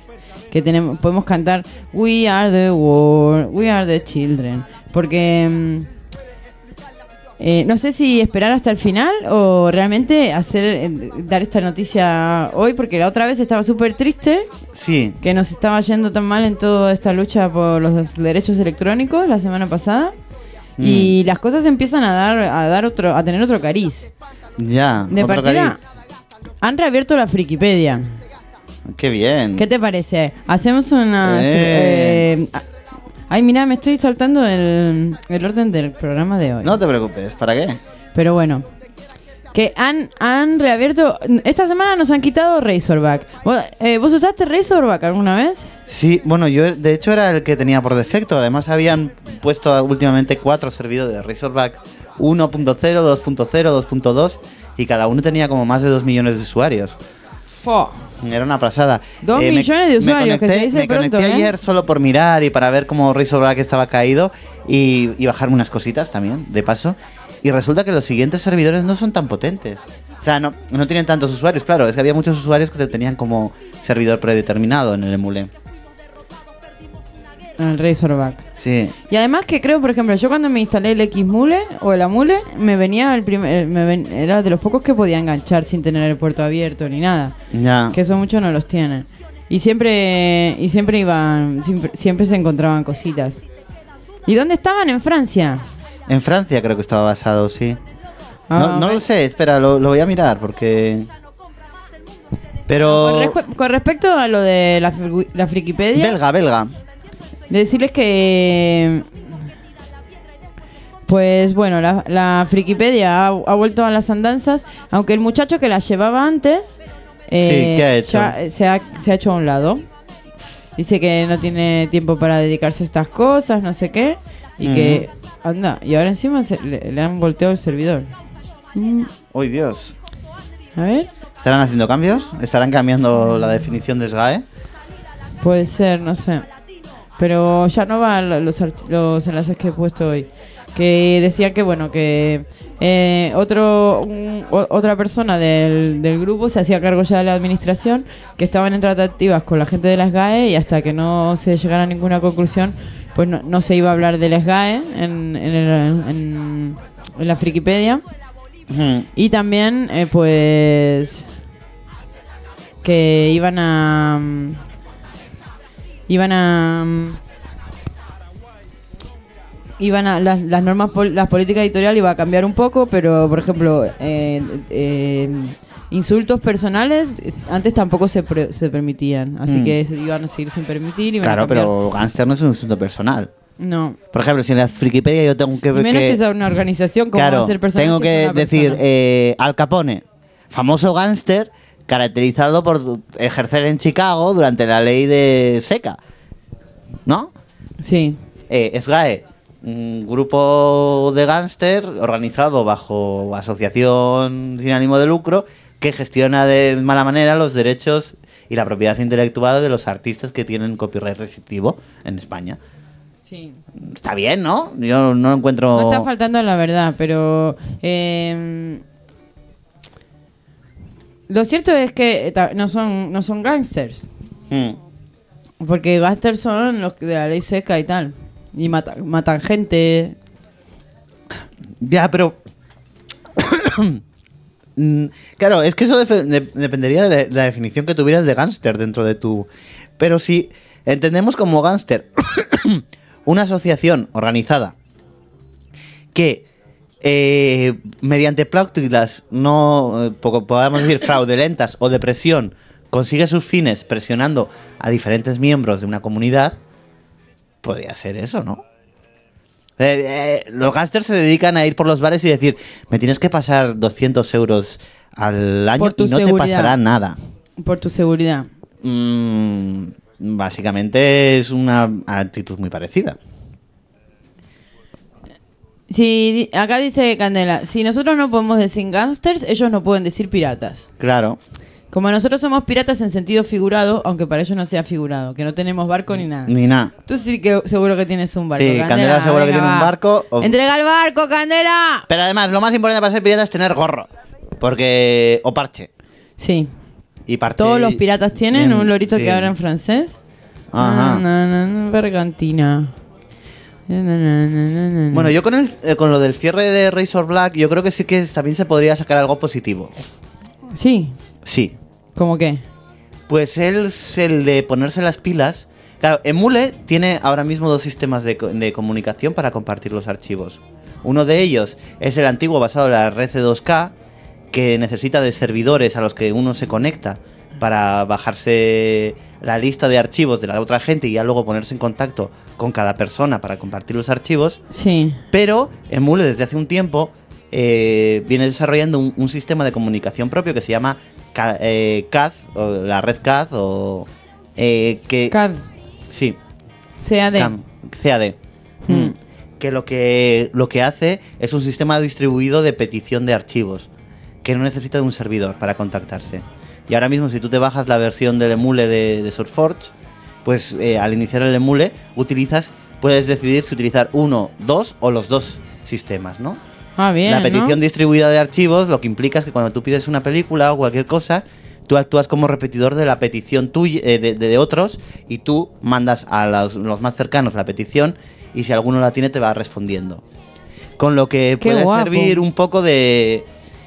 que tenemos, podemos cantar We are the world, we are the children. Porque mm, eh, no sé si esperar hasta el final o realmente hacer eh, dar esta noticia hoy, porque la otra vez estaba súper triste Sí. que nos estaba yendo tan mal en toda esta lucha por los derechos electrónicos la semana pasada. Mm. Y las cosas empiezan a dar a dar otro a tener otro cariz. Ya. De otro partida cariz. han reabierto la Frikipedia. Qué bien. ¿Qué te parece? Hacemos una... Eh. eh, ay, mira, me estoy saltando el, el orden del programa de hoy. No te preocupes, ¿para qué? Pero bueno, que han, han reabierto... Esta semana nos han quitado Razorback. ¿Vos, eh, ¿vos usaste Razorback alguna vez? Sí, bueno, yo de hecho era el que tenía por defecto. Además habían puesto últimamente cuatro servidores de Razorback uno punto cero, dos punto cero, dos punto dos y cada uno tenía como más de dos millones de usuarios. Fo. Era una pasada. Dos me- millones de usuarios, me conecté, que se dice me pronto, conecté ¿eh? ayer solo por mirar y para ver cómo Razorback estaba caído y, y bajarme unas cositas también, de paso. Y resulta que los siguientes servidores no son tan potentes. O sea, no, no tienen tantos usuarios. Claro, es que había muchos usuarios que tenían como servidor predeterminado en el emule. El Razorback. Sí. Y además que creo, por ejemplo, yo cuando me instalé el Xmule o el Amule, me venía el primer, me ven- era de los pocos que podía enganchar sin tener el puerto abierto ni nada. Ya. Que eso muchos no los tienen. Y siempre y siempre iban, siempre, siempre se encontraban cositas. ¿Y dónde estaban? En Francia. En Francia creo que estaba basado, sí. Ah, No, no ve- lo sé, espera, lo, lo voy a mirar porque... Pero... Con, rescu- con respecto a lo de la, fri- la Frikipedia, Belga, belga. decirles que... Pues bueno, la, la Frikipedia ha, ha vuelto a las andanzas, aunque el muchacho que la llevaba antes... eh, Sí, ¿qué ha hecho? ya se, ha, se ha hecho a un lado. Dice que no tiene tiempo para dedicarse a estas cosas, no sé qué. Y Mm. que... Anda, y ahora encima se- le, le han volteado el servidor. Mm, Uy, Dios. a ver... ¿Estarán haciendo cambios? ¿Estarán cambiando la definición de S G A E? Puede ser, no sé. Pero ya no van los, arch- los enlaces que he puesto hoy. Que decía que, bueno, que eh, otro un- o- otra persona del, del grupo se hacía cargo ya de la administración, que estaban en tratativas con la gente de la S G A E y hasta que no se llegara a ninguna conclusión, pues no, no se iba a hablar de la S G A E en, en, el- en- en la Frikipedia. Ujú. Y también, eh, pues, que iban a... mm, Iban a... mm, Iban a... Las, las normas, pol- las políticas editoriales iba a cambiar un poco, pero, por ejemplo, eh, eh, insultos personales eh, antes tampoco se, pre- se permitían. Así Mm. que se iban a seguir sin permitir. Iban a Claro, cambiar. pero Gangster no es un asunto personal. No. Por ejemplo, si en la Frikipedia yo tengo que... Y menos que- si es una organización como va claro, a ser personal. tengo si es que una decir persona. eh, Al Capone, famoso gángster caracterizado por ejercer en Chicago durante la ley de Seca, ¿no? Sí. Eh, S G A E, un grupo de gángster organizado bajo asociación sin ánimo de lucro que gestiona de mala manera los derechos y la propiedad intelectual de los artistas que tienen copyright restrictivo en España. Sí. Está bien, ¿no? Yo no encuentro... No está faltando la verdad, pero eh, lo cierto es que eh, ta- no son no son gangsters, Hmm. porque gangsters son los que de la ley seca y tal, y mata- matan gente. Ya, pero... Mm, claro, es que eso defe- de- dependería de la, de la definición que tuvieras de gángster dentro de tu... Pero si entendemos como gángster una asociación organizada que eh, mediante prácticas no, eh, po- podamos decir fraudulentas o de presión, consigue sus fines presionando a diferentes miembros de una comunidad, podría ser eso, ¿no? Eh, eh, los gángsters se dedican a ir por los bares y decir, me tienes que pasar doscientos euros al año Por tu y no te seguridad. pasará nada. Por tu seguridad. Mm, básicamente es una actitud muy parecida. Si di- acá dice Candela, si nosotros no podemos decir gangsters, ellos no pueden decir piratas. Claro. Como nosotros somos piratas en sentido figurado, aunque para ellos no sea figurado, que no tenemos barco ni nada. Ni nada. Tú sí que seguro que tienes un barco. Sí, Candela seguro que venga, tiene un va. barco, o- ¡Entrega el barco, Candela! Pero además, lo más importante para ser pirata es tener gorro. Porque... O parche. Sí. Y parche... Todos los piratas tienen Bien, un lorito sí. que habla en francés. Ajá. Na, na, na, Bergantina. Na, na, na, na, na. Bueno, yo con, el, eh, con lo del cierre de Razor Black, yo creo que sí que también se podría sacar algo positivo. Sí, Sí. ¿cómo qué? Pues él es el de ponerse las pilas. Claro, Emule tiene ahora mismo dos sistemas de, co- de comunicación para compartir los archivos. Uno de ellos es el antiguo basado en la red C dos K, que necesita de servidores a los que uno se conecta para bajarse la lista de archivos de la otra gente y ya luego ponerse en contacto con cada persona para compartir los archivos. Sí. Pero Emule desde hace un tiempo eh, viene desarrollando un, un sistema de comunicación propio que se llama Ca- eh, C A D, o la red C A D, o eh, que... C A D. Sí, C A D. Cam- C A D. Mm. Mm. Que lo que lo que hace es un sistema distribuido de petición de archivos, que no necesita de un servidor para contactarse. Y ahora mismo si tú te bajas la versión del Emule de, de SourceForge, pues eh, al iniciar el Emule utilizas, puedes decidir si utilizar uno, dos o los dos sistemas, ¿no? Ah, bien, La petición ¿no? distribuida de archivos lo que implica es que cuando tú pides una película o cualquier cosa, tú actúas como repetidor de la petición tuya, eh, de, de- de otros, y tú mandas a los, los más cercanos la petición, y si alguno la tiene te va respondiendo. Con lo que Qué puede guapo. servir un poco de...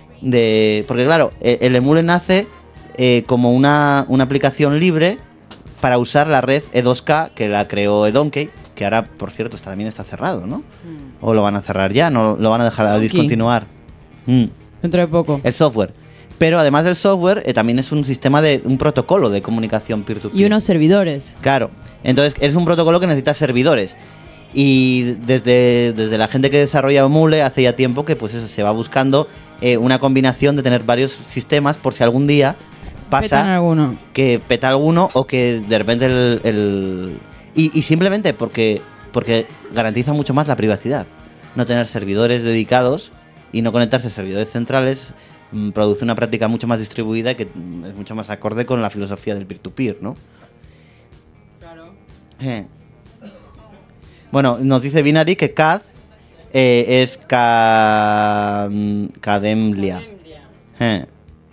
de porque claro, e- el Emule nace eh, como una, una aplicación libre para usar la red E dos K que la creó eDonkey, que ahora, por cierto, está- también está cerrado, ¿no? O lo van a cerrar ya, no lo van a dejar a Donkey. discontinuar. Mm, Dentro de poco. el software. Pero además del software, eh, también es un sistema de un protocolo de comunicación peer-to-peer. Y unos servidores. Claro. Entonces, es un protocolo que necesita servidores. Y desde, desde la gente que desarrolla Emule hace ya tiempo que pues eso se va buscando eh, una combinación de tener varios sistemas por si algún día Petan pasa alguno. que peta alguno o que de repente el... el- y, y simplemente porque, porque garantiza mucho más la privacidad. No tener servidores dedicados y no conectarse a servidores centrales mm, produce una práctica mucho más distribuida que mm, es mucho más acorde con la filosofía del peer-to-peer, ¿no? Claro. Eh. Bueno, nos dice Binary que C A D eh, es ca... mm, Cademlia. Eh.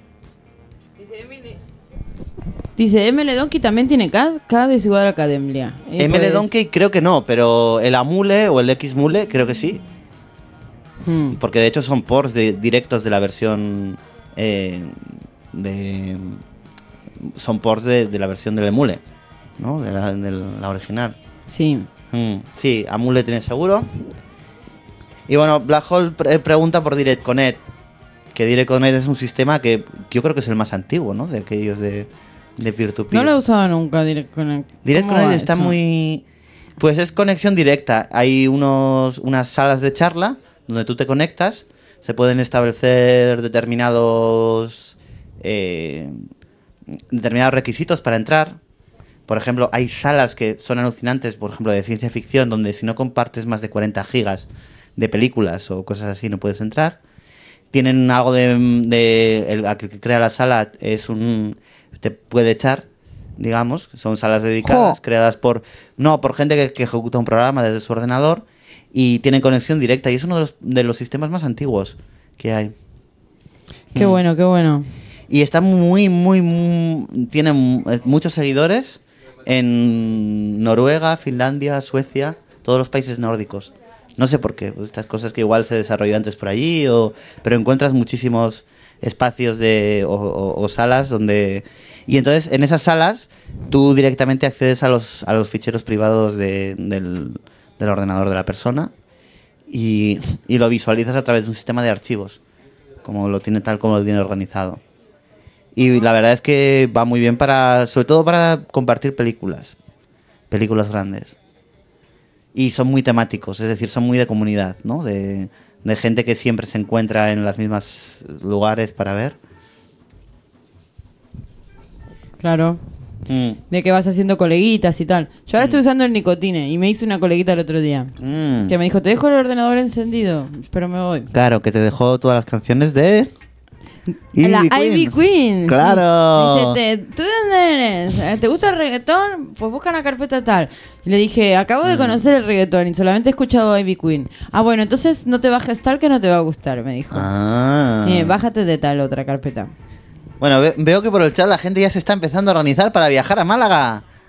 Dice, M L Donkey también tiene C A D. C A D es igual a Academia. Y M L pues- Donkey creo que no, pero el Amule o el Xmule creo que sí. Hmm. Porque de hecho son ports de- directos de la versión eh, de... Son ports de, de la versión del Emule, ¿no? De la, de la original. Sí. Mm, sí, Amule tiene seguro. Y bueno, Black Hole pre- pregunta por Direct Connect. Que Direct Connect es un sistema que yo creo que es el más antiguo, ¿no? De aquellos de, de peer-to-peer. No lo he usado nunca Direct Connect. Direct ¿Cómo Connect va está eso? muy... Pues es conexión directa. Hay unos, unas salas de charla donde tú te conectas. Se pueden establecer determinados... eh, determinados requisitos para entrar. Por ejemplo, hay salas que son alucinantes, por ejemplo, de ciencia ficción, donde si no compartes más de cuarenta gigas de películas o cosas así no puedes entrar. Tienen algo de... de el aquel que crea la sala es un... te puede echar, digamos. Son salas dedicadas, ¡Jo! creadas por... No, por gente que, que ejecuta un programa desde su ordenador y tienen conexión directa. Y es uno de los, de los sistemas más antiguos que hay. Qué Mm. bueno, qué bueno. Y está muy, muy, muy... Tiene mu- eh, muchos seguidores en Noruega, Finlandia, Suecia, todos los países nórdicos. No sé por qué, pues estas cosas que igual se desarrolló antes por allí, o, pero encuentras muchísimos espacios de, o, o- o salas donde... Y entonces en esas salas tú directamente accedes a los, a los ficheros privados de- del, del ordenador de la persona y, y lo visualizas a través de un sistema de archivos, como lo tiene tal como lo tiene organizado. Y la verdad es que va muy bien para, sobre todo para compartir películas, películas grandes. Y son muy temáticos, es decir, son muy de comunidad, ¿no? De, de gente que siempre se encuentra en los mismos lugares para ver. Claro. Mm, De que vas haciendo coleguitas y tal. Yo ahora estoy usando el Nicotine y me hice una coleguita el otro día. mm. Que me dijo, te dejo el ordenador encendido, pero me voy. Claro, que te dejó todas las canciones de... La Ivy Ivy Queen. sí. Claro. Me dice, "Te- ¿tú de dónde eres? Eh, ¿Te gusta el reggaetón? Pues busca una carpeta tal. Y le dije, acabo Mm. de conocer el reggaetón y solamente he escuchado a Ivy Queen. Ah, bueno, entonces no te bajes tal que no te va a gustar, me dijo. Ah. Y, bájate de tal otra carpeta. Bueno, ve- veo que por el chat la gente ya se está empezando a organizar para viajar a Málaga.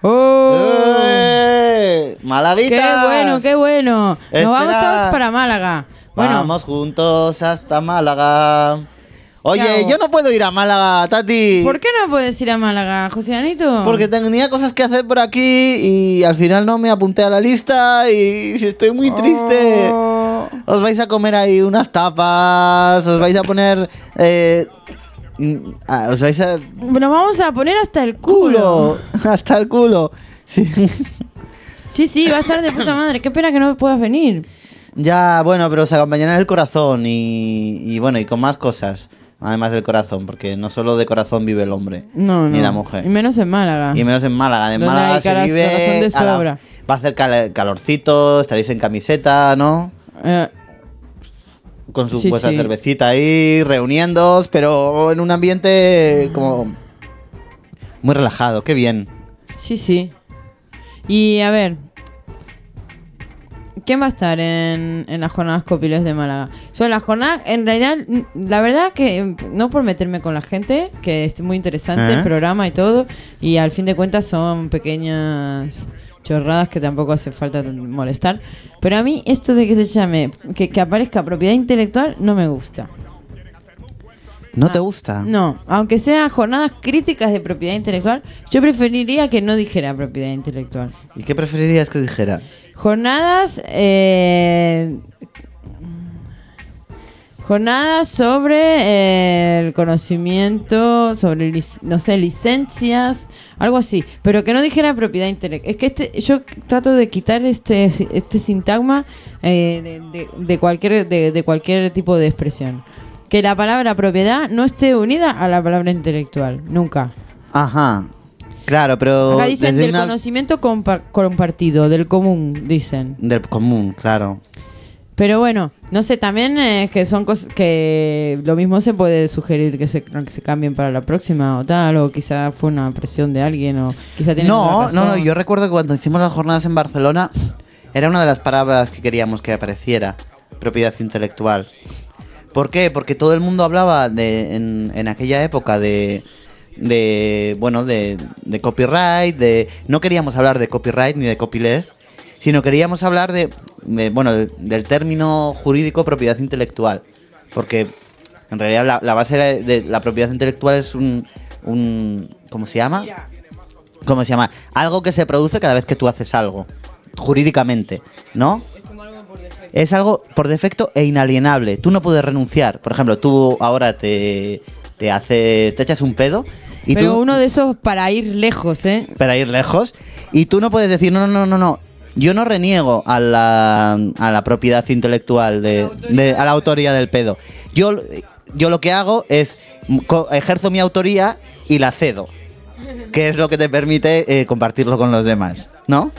¡Oh! ¡Eh! ¡Malaguitas! ¡Qué bueno, qué bueno! Nos Espera. vamos todos para Málaga. Bueno, Vamos juntos hasta Málaga. Oye, ¿Qué hago? yo no puedo ir a Málaga, Tati. ¿por qué no puedes ir a Málaga, Josianito? Porque tenía cosas que hacer por aquí y al final no me apunté a la lista y estoy muy triste. Oh. Os vais a comer ahí unas tapas, os vais a poner... Eh, mm, ah, os vais a... Nos vamos a poner hasta el culo. Culo, hasta el culo. Sí. Sí, sí, va a estar de puta madre. Qué pena que no puedas venir. Ya, bueno, pero os acompañará el corazón y, y bueno, y con más cosas. Además del corazón, porque no solo de corazón vive el hombre, No, no. ni la mujer. Y menos en Málaga. Y menos en Málaga. En Donde Málaga hay se cara- vive corazón de a la- sobra. va a hacer cal- calorcito, estaréis en camiseta, ¿no? Eh, Con su Sí, vuestra sí. cervecita ahí, reuniéndoos, pero en un ambiente como muy relajado. Qué bien. sí, sí. Y a ver, ¿quién va a estar en, en las jornadas Copyleft de Málaga? Son las jornadas, en realidad, n- la verdad que no por meterme con la gente, que es muy interesante ¿Eh? el programa y todo, y al fin de cuentas son pequeñas chorradas que tampoco hace falta molestar, pero a mí esto de que se llame, que, que aparezca propiedad intelectual, no me gusta. ¿No Ah, te gusta? No, aunque sean jornadas críticas de propiedad intelectual, yo preferiría que no dijera propiedad intelectual. ¿Y qué preferirías que dijera? Jornadas, eh, jornadas sobre eh, el conocimiento, sobre, lic- no sé, licencias, algo así, pero que no dijera propiedad intelectual. Es que este, yo trato de quitar este, este sintagma eh, de, de- de cualquier, de, de cualquier tipo de expresión. Que la palabra propiedad no esté unida a la palabra intelectual, nunca. Ajá. Claro, pero Acá dicen desde del una- conocimiento compa- compartido, del común, dicen. del común, claro. Pero bueno, no sé, también eh, que son cosas que lo mismo se puede sugerir que se, que se cambien para la próxima o tal, o quizá fue una presión de alguien, o quizá tienen No, otra no, no, razón. yo recuerdo que cuando hicimos las jornadas en Barcelona era una de las palabras que queríamos que apareciera, propiedad intelectual. ¿Por qué? Porque todo el mundo hablaba de en, en aquella época de de bueno, de, de copyright, de no queríamos hablar de copyright ni de copyleft, sino queríamos hablar de, de, bueno, de- del término jurídico propiedad intelectual, porque en realidad la, la base de, de la propiedad intelectual es un un ¿cómo se llama? ¿Cómo se llama? Algo que se produce cada vez que tú haces algo, jurídicamente, ¿no? Es algo por defecto e inalienable. Tú no puedes renunciar. Por ejemplo, tú ahora te, te haces, te echas un pedo y Pero tú, uno de esos para ir lejos, ¿eh? para ir lejos, y tú no puedes decir, no, no, no, no, no. Yo no reniego a la, a la propiedad intelectual, de, de- a la autoría del pedo. Yo, yo lo que hago es, co- ejerzo mi autoría y la cedo, que es lo que te permite eh, compartirlo con los demás, ¿no?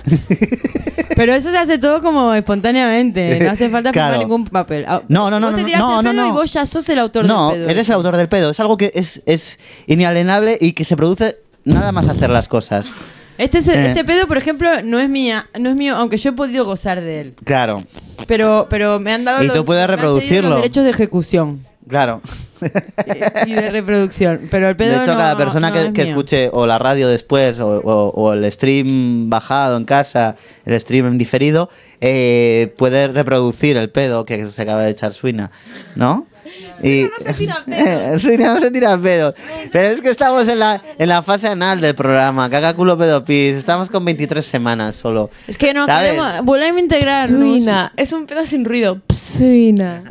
Pero eso se hace todo como espontáneamente, no hace falta firmar Claro. ningún papel. Ah, No, no, no, vos te no, tirás no, el no, pedo no. y vos ya sos el autor No, del pedo. eres el autor del pedo. Es algo que es, es inalienable y que se produce nada más hacer las cosas. Este, es- Eh. este pedo, por ejemplo, no es mía, no es mío, aunque yo he podido gozar de él. Claro, Pero, pero me han dado Y los, tú puedes me han cedido reproducirlo. los derechos de ejecución claro. y de reproducción. Pero el pedo De hecho, no- cada persona no que, es que mío. escuche o la radio después o, o- o el stream bajado en casa, el stream en diferido, eh, puede reproducir el pedo que se acaba de echar Suina, ¿no? Y... no se tira pedos. Suina no se tira pedos. Pero es que estamos en la, en la fase anal del programa. Caga culo pedo pis. Estamos con veintitrés semanas solo. Es que no ¿Sabes? queremos. Volvemos a integrar. Psuina. Es un pedo sin ruido. Psuina.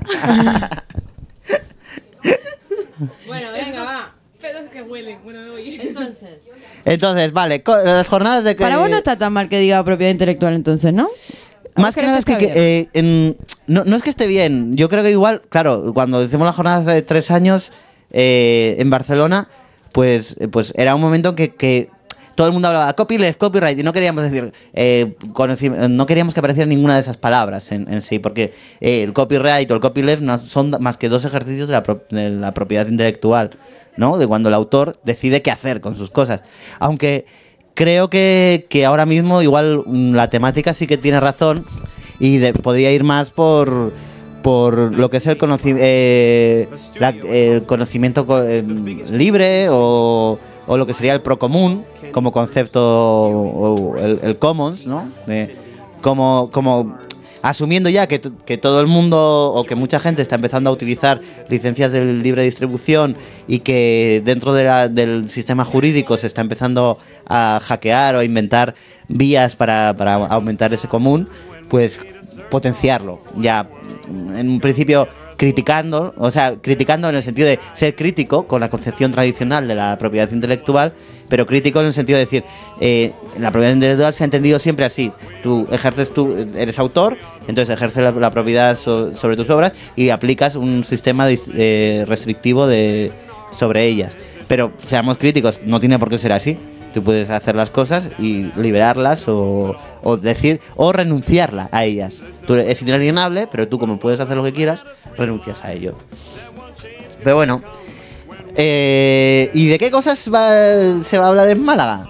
Bueno, venga, va. Pedos que huelen. Bueno, me voy. Entonces. Entonces, vale, co- las jornadas de que... Para vos no está tan mal que diga propiedad intelectual, entonces, ¿no? Más que ¿Crees nada es que, está que, eh, en- no, no es que esté bien. Yo creo que igual, claro, cuando hicimos las jornadas de tres años eh, en Barcelona, pues, eh, pues era un momento en que, que todo el mundo hablaba de copyleft, copyright, y no queríamos decir, eh, conoci- no queríamos que apareciera ninguna de esas palabras en, en sí, porque eh, el copyright o el copyleft no son más que dos ejercicios de la, pro- de la propiedad intelectual, ¿no? De cuando el autor decide qué hacer con sus cosas. Aunque creo que, que ahora mismo igual mm, la temática sí que tiene razón y de- podría ir más por por lo que es el, conoci- eh, la- el conocimiento co- eh, libre o, o lo que sería el procomún como concepto, o el, el commons, ¿no? De, como, como asumiendo ya que, que todo el mundo o que mucha gente está empezando a utilizar licencias de libre distribución y que dentro de la, del sistema jurídico se está empezando a hackear o a inventar vías para, para aumentar ese común, pues potenciarlo. Ya en un principio criticando, o sea, criticando en el sentido de ser crítico con la concepción tradicional de la propiedad intelectual, pero crítico en el sentido de decir, eh, la propiedad intelectual se ha entendido siempre así. Tú ejerces, tú eres autor, entonces ejerces la, la propiedad so, sobre tus obras y aplicas un sistema de, eh, restrictivo de, sobre ellas. Pero seamos críticos, no tiene por qué ser así. Tú puedes hacer las cosas y liberarlas o, o decir o renunciarla a ellas. Tú, es inalienable, pero tú, como puedes hacer lo que quieras, renuncias a ello. Pero bueno, eh, ¿y de qué cosas va, se va a hablar en Málaga?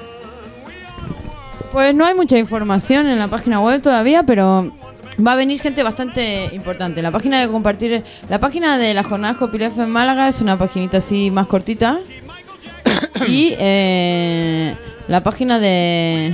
Pues no hay mucha información en la página web todavía, pero va a venir gente bastante importante. La página de compartir, la página de las jornadas Copyleft en Málaga es una paginita así más cortita. Y eh, la página de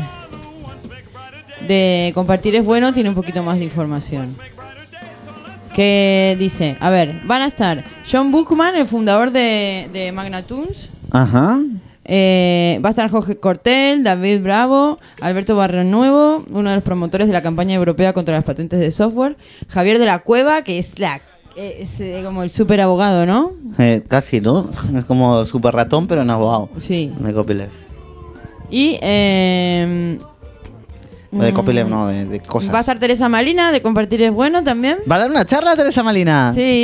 de Compartir es Bueno tiene un poquito más de información. Que dice, a ver, van a estar John Bookman, el fundador de, de Magnatunes. Ajá. Eh, va a estar Jorge Cortel, David Bravo, Alberto Barrionuevo, uno de los promotores de la campaña europea contra las patentes de software, Javier de la Cueva, que es la es eh, como el super abogado, ¿no? Eh, casi, ¿no? Es como super ratón, pero en abogado. Sí. De Copyleft. Y eh, De Copyleft, no, de, de cosas. va a estar Teresa Malina, de Compartir es Bueno también. ¿Va a dar una charla Teresa Malina? Sí.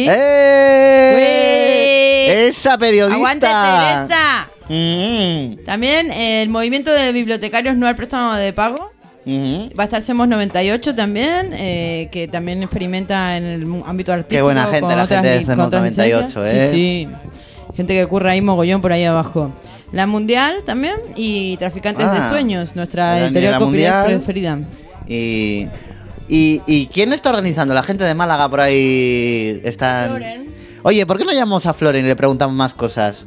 ¡Eh! ¡Ué! ¡Esa periodista! ¡Aguante, Teresa! Mm-hmm. También el movimiento de bibliotecarios no al préstamo de pago. Mm-hmm. Va a estar Semos noventa y ocho también, eh, que también experimenta en el mu- ámbito artístico. Qué buena gente con la otras gente de li- Semos con otras noventa y ocho, licencias. ¿eh? Sí, sí. Gente que curra ahí mogollón por ahí abajo. La Mundial también y Traficantes Ah, de Sueños, nuestra la editorial La Copyleft Mundial. preferida. Y, y, ¿Y quién está organizando? La gente de Málaga por ahí están... Floren. Oye, ¿por qué no llamamos a Floren y le preguntamos más cosas?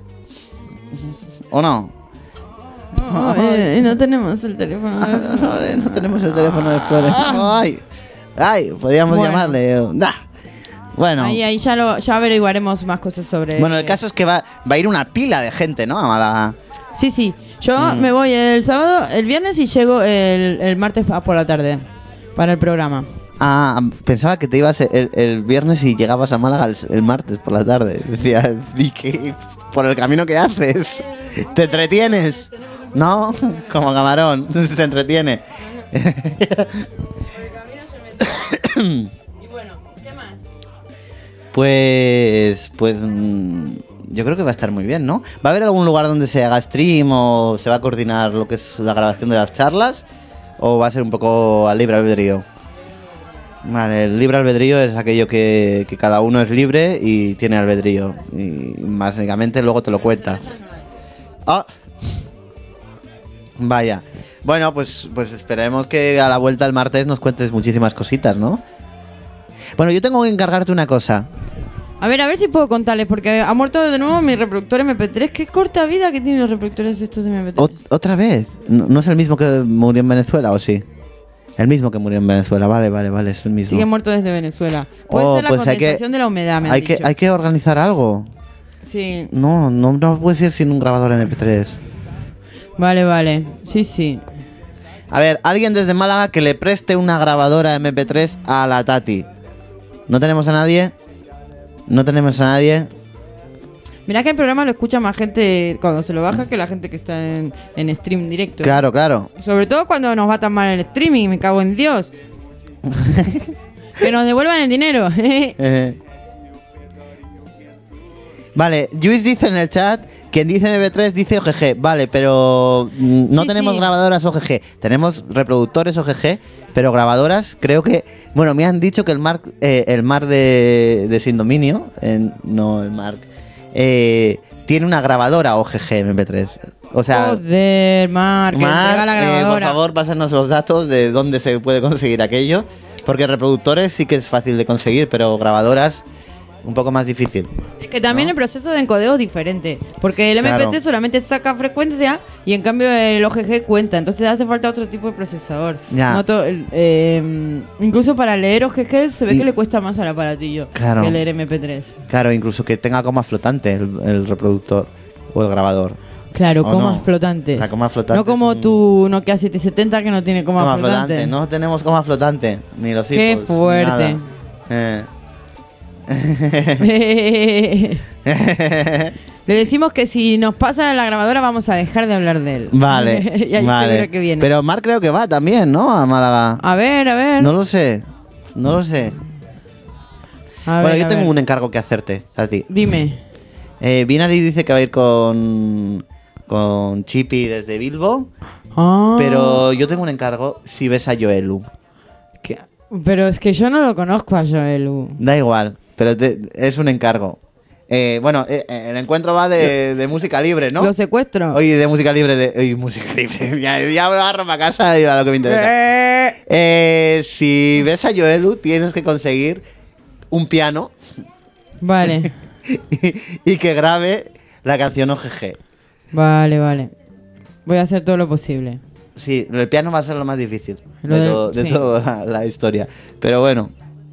¿O no? Oh, eh, no tenemos el teléfono. de- Floren, no tenemos el teléfono de Floren. Ay, ay, podríamos Bueno. llamarle. Da. Bueno. Ahí, ahí ya, lo, ya averiguaremos más cosas sobre... Bueno, el caso es que va, va a ir una pila de gente, ¿no? A Málaga. Sí, sí. Yo Mm. me voy el sábado, el viernes y llego el, el martes a por la tarde para el programa. Ah, pensaba que te ibas el, el viernes y llegabas a Málaga el, el martes por la tarde. Decía, ¿y qué? Por el camino que haces. ¿Te entretienes? ¿No? Como camarón, se entretiene. Y bueno, ¿qué más? Pues, pues mm, yo creo que va a estar muy bien, ¿no? ¿Va a haber algún lugar donde se haga stream o se va a coordinar lo que es la grabación de las charlas? ¿O va a ser un poco al libre albedrío? Vale, el libre albedrío es aquello que, que cada uno es libre y tiene albedrío. Y básicamente luego te lo cuenta. Ah. Vaya. Bueno, pues, pues esperemos que a la vuelta el martes nos cuentes muchísimas cositas, ¿no? Bueno, yo tengo que encargarte una cosa. A ver, a ver si puedo contarles, porque ha muerto de nuevo mi reproductor eme pe tres. Qué corta vida que tienen los reproductores estos eme pe tres. Ot- ¿Otra vez? ¿No, ¿No es el mismo que murió en Venezuela o sí? El mismo que murió en Venezuela, vale, vale, vale, es el mismo. Sigue muerto desde Venezuela. Puede Oh, ser la pues hay que- condensación de la humedad, me han Hay que, dicho. hay que organizar algo. Sí, No, no, no puedes ir sin un grabador eme pe tres. vale, vale. Sí, sí. A ver, alguien desde Málaga que le preste una grabadora eme pe tres a la Tati. ¿No tenemos a nadie? ¿No tenemos a nadie? Mirá que el programa lo escucha más gente cuando se lo baja que la gente que está en, en stream directo. Claro, claro. Sobre todo cuando nos va tan mal el streaming, me cago en Dios. Que nos devuelvan el dinero. Eh. Vale, Luis dice en el chat, quien dice eme pe tres dice o ge ge. Vale, pero mm, no Sí, tenemos sí. grabadoras o ge ge. Tenemos reproductores o ge ge, pero grabadoras creo que... Bueno, me han dicho que el Mark, eh, el Mark de, de Sin Dominio, en- no el Mark, eh, tiene una grabadora o ge ge eme pe tres. O sea... Joder, Marc, que Marc, entrega la eh, por grabadora. favor, pásanos los datos de dónde se puede conseguir aquello. Porque reproductores sí que es fácil de conseguir, pero grabadoras un poco más difícil. Es que también ¿no? el proceso de encodeo es diferente. Porque el M P tres Claro. solamente saca frecuencia y en cambio el O G G cuenta. Entonces hace falta otro tipo de procesador. Ya. No to- el- eh, incluso para leer O G G se ve Y- que le cuesta más al aparatillo Claro. que leer M P tres. Claro, incluso que tenga coma flotante el, el reproductor o el grabador. Claro, ¿O comas no? flotantes. La coma flotante No como es un- tu Nokia setecientos setenta que no tiene coma, Coma flotante. flotante. No tenemos coma flotante, ni los Qué iPods, ni fuerte. nada. Le Eh. decimos que si nos pasa la grabadora vamos a dejar de hablar de él. Vale, y ahí vale. seguro que viene. Pero Marc creo que va también, ¿no? A Málaga. A ver, a ver. No lo sé. No lo sé. A ver, bueno, yo a tengo ver. un encargo que hacerte a ti. Dime. Eh, Binary dice que va a ir con con Chippy desde Bilbo, Ah, pero yo tengo un encargo si ves a Joelu. que- Pero es que yo no lo conozco a Joelu. Da igual, pero te- es un encargo. Eh, bueno, eh, eh, el encuentro va de, de música libre, ¿no? ¿Lo secuestro? Oye, de música libre, de oye, música libre. ya, ya me agarro para casa y a lo que me interesa. Eh, Eh, si ves a Joelu, tienes que conseguir un piano Vale, y, y que grabe la canción O G G. vale, vale. Voy a hacer todo lo posible. Sí, el piano va a ser lo más difícil Lo de, del- todo- de sí. toda la, la historia. Pero bueno,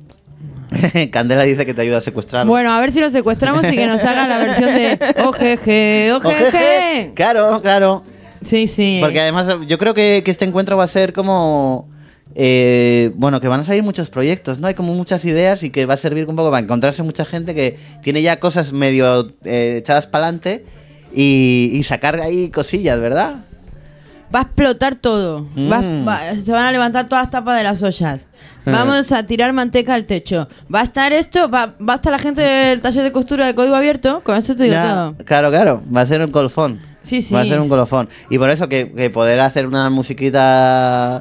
Candela dice que te ayuda a secuestrarlo. Bueno, a ver si lo secuestramos y que nos haga la versión de O G G, O O G G G. G. Claro, claro. Sí, sí. Porque además yo creo que, que este encuentro va a ser como... eh, bueno, que van a salir muchos proyectos, ¿no? Hay como muchas ideas y que va a servir un poco para encontrarse mucha gente que tiene ya cosas medio eh, echadas para adelante y, y sacar ahí cosillas, ¿verdad? Va a explotar todo. Va- Mm. va- se van a levantar todas las tapas de las ollas. Vamos a tirar manteca al techo. Va a estar esto, va, va a estar la gente del taller de costura de código abierto. Con esto te digo Ya, todo. claro, claro, va a ser un colofón. Sí, sí. Va a ser un colofón. Y por eso que, que poder hacer una musiquita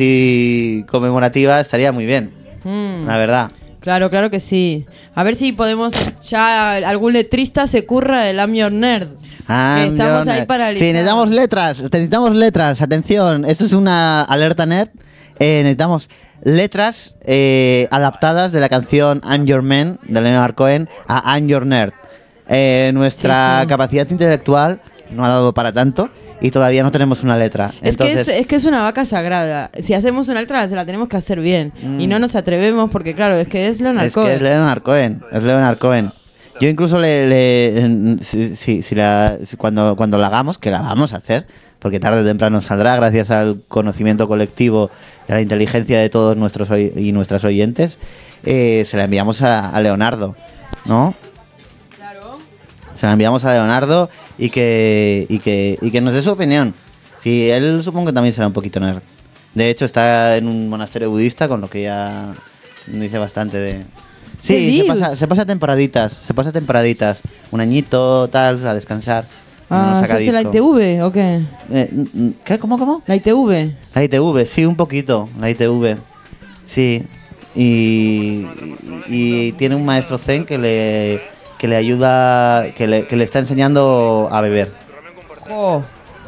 así conmemorativa estaría muy bien, Mm. la verdad. Claro, claro que sí. A ver si podemos ya algún letrista se curra el I'm Your Nerd. Ah, que estamos yo- ahí paralizados. Sí, necesitamos letras, necesitamos letras, atención, esto es una alerta nerd. Eh, necesitamos letras eh, adaptadas de la canción I'm Your Man de Leonard Cohen a I'm Your Nerd. Eh, nuestra Sí, sí. capacidad intelectual no ha dado para tanto y todavía no tenemos una letra. Es, que es, Entonces, es que es una vaca sagrada. Si hacemos una letra, se la tenemos que hacer bien. Y no nos atrevemos porque, claro, es que es Leonard Mm. es que Cohen. es Leonard Cohen, es Leonard Cohen. Yo incluso le, le- en- si, si- si la- si cuando, cuando la hagamos, que la vamos a hacer, porque tarde o temprano saldrá gracias al conocimiento colectivo y a la inteligencia de todos nuestros oy- y nuestras oyentes, eh, se la enviamos a, a Leonardo, ¿no? Claro. Se la enviamos a Leonardo y que, y que, y que nos dé su opinión. Sí, él supongo que también será un poquito nerd. De hecho, está en un monasterio budista, con lo que ya dice bastante de... Sí, se dius? pasa, se pasa temporaditas, se pasa temporaditas. Un añito, tal, a descansar. No Ah, saca ¿se hace la I disco. T V o qué? Eh, n- ¿Qué? ¿Cómo, cómo? La I T V. La I T V, sí, un poquito, la I T V. Sí. Y, y, y tiene un maestro zen que le, que le ayuda, que le, que le está enseñando a beber. Jo.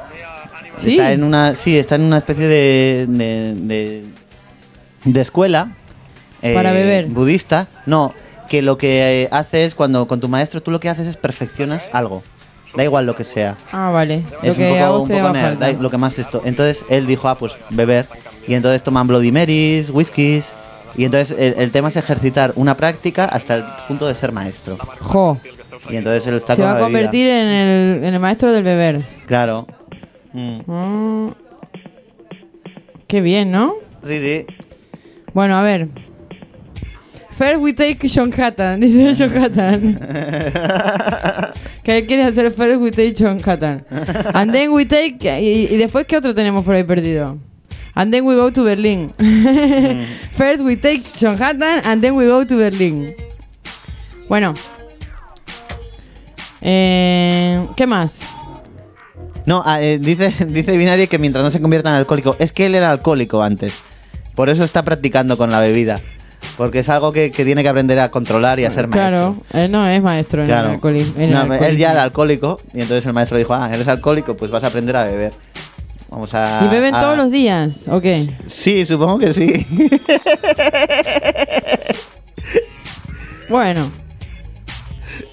Sí. Está en una, sí, está en una especie de, de, de, de escuela eh, Para beber. budista. No, que lo que eh, hace es cuando con tu maestro tú lo que haces es perfeccionas algo. Da igual lo que sea. Ah, vale. Es lo que un a poco, vos un te poco va nerd, falta. da- lo que más esto. Entonces él dijo, ah, pues beber. Y entonces toman Bloody Marys, whiskies. Y entonces el, el tema es ejercitar una práctica hasta el punto de ser maestro. Jo. Y entonces él está Se con va a la bebida. convertir en el, en el maestro del beber. Claro. Mm. Mm. Qué bien, ¿no? Sí, sí. Bueno, a ver. First we take John Hatton, dice John Hatton. Que él quiere hacer First we take John Hatton. And then we take... Y, y después, ¿qué otro tenemos por ahí perdido? And then we go to Berlin. First we take John Hatton and then we go to Berlin. Bueno. Eh, ¿Qué más? No, ah, eh, dice, dice Binary que mientras no se convierta en alcohólico. Es que él era alcohólico antes. Por eso está practicando con la bebida. Porque es algo que, que tiene que aprender a controlar y a ser maestro. Claro, él no es maestro en Claro. el alcoholismo. en el No, él alcoholismo. ya era alcohólico y entonces el maestro dijo, ah, eres alcohólico, pues vas a aprender a beber. Vamos a... ¿Y beben a- todos los días? ¿O qué? Sí, supongo que sí. Bueno.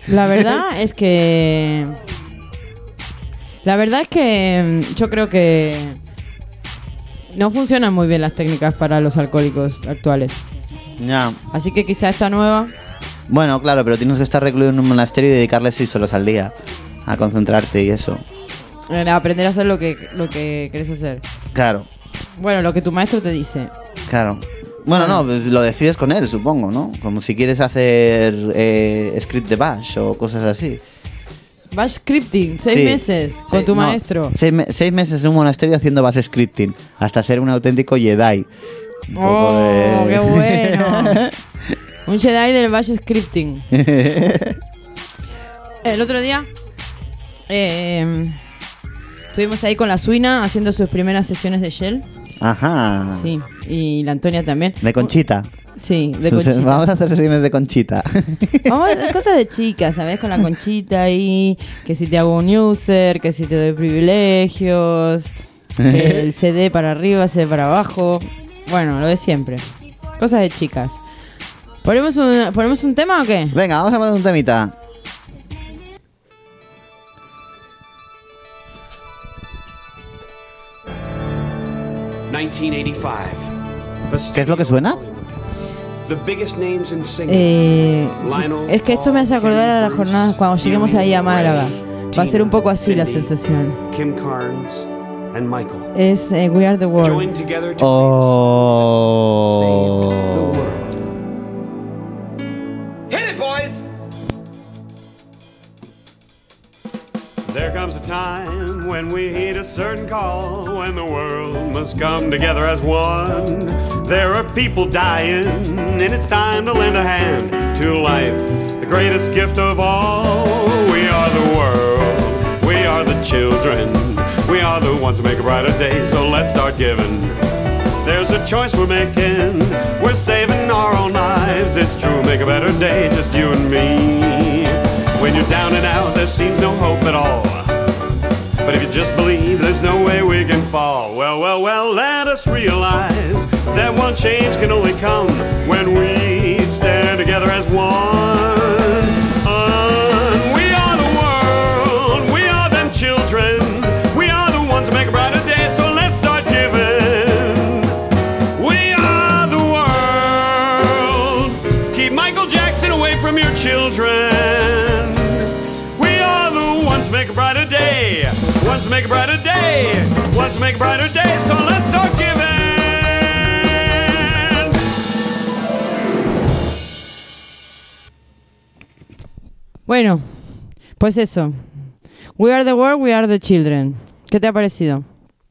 La verdad es que... La verdad es que mm, yo creo que no funcionan muy bien las técnicas para los alcohólicos actuales. Ya. Así que quizá esta nueva... Bueno, claro, pero tienes que estar recluido en un monasterio y dedicarle seis horas al día a concentrarte y eso. eh, aprender a hacer lo que, lo que querés hacer. Claro, Bueno, lo que tu maestro te dice. claro. Bueno, no, pues lo decides con él, supongo, ¿no? Como si quieres hacer eh, script de bash o cosas así. Bash scripting, seis Sí. meses con Sí, tu no, maestro. Seis, me- seis meses en un monasterio haciendo bash scripting, hasta ser un auténtico Jedi. Un poco ¡Oh, de- qué bueno! Un Jedi del Bash scripting. El otro día eh, estuvimos ahí con la Suina haciendo sus primeras sesiones de Shell. Ajá. Sí, y la Antonia también. De Conchita. Sí, de Entonces, Conchita. vamos a hacer sesiones de Conchita. Vamos a hacer cosas de chicas, ¿sabes? Con la Conchita ahí, que si te hago un user, que si te doy privilegios, que el C D para arriba, C D para abajo. Bueno, lo de siempre. Cosas de chicas. ¿Ponemos un, ¿ponemos un tema o qué? Venga, vamos a poner un temita. nineteen eighty-five. ¿Qué es lo que suena? The biggest names in singing. Eh, Lionel, es que esto me hace acordar a las Bruce, jornadas cuando lleguemos ahí a Málaga. Va a ser un poco así la Cindy, sensación. Kim Carnes and Michael Es eh, We Are the World. joined together to Oh. save the world. Hit it, boys! There comes a time when we heed a certain call, when the world must come together as one. There are people dying, and it's time to lend a hand to life, the greatest gift of all. We are the world, we are the children, we are the ones who make a brighter day, so let's start giving. There's a choice we're making, we're saving our own lives, it's true, make a better day, just you and me. When you're down and out, there seems no hope at all. But if you just believe, there's no way we can fall. Well, well, well, let us realize that one change can only come when we stand together as one. Uh, we are the world, we are them children, we are the ones to make a brighter day, so let's start giving. We are the world, keep Michael Jackson away from your children. We are the ones to make a brighter day. Ones to make a brighter day. Ones to make a brighter day. So let's start giving. Bueno, pues eso. We are the world, we are the children. ¿Qué te ha parecido?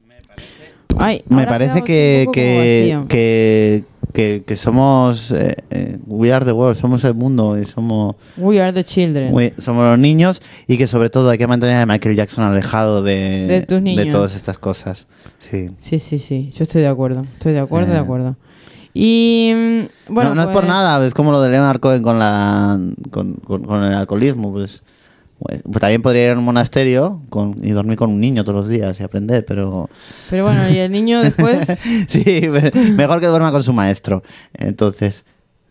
Ay, Me ahora parece queda que, un poco como que, vacío. que, que, que somos eh, eh, We are the world, somos el mundo y somos, We are the children. we- somos los niños y que sobre todo hay que mantener a Michael Jackson alejado de, De tus niños. todas estas cosas. Sí. Sí, sí, sí. Yo estoy de acuerdo. Estoy de acuerdo, Eh. de acuerdo. Y mm, bueno, no, no es por pues- nada, es como lo de Leonard Cohen con, la, con, con, con el alcoholismo. Pues, pues, pues también podría ir a un monasterio con, y dormir con un niño todos los días y aprender, pero... Pero bueno, y el niño después. sí, mejor que duerma con su maestro. Entonces,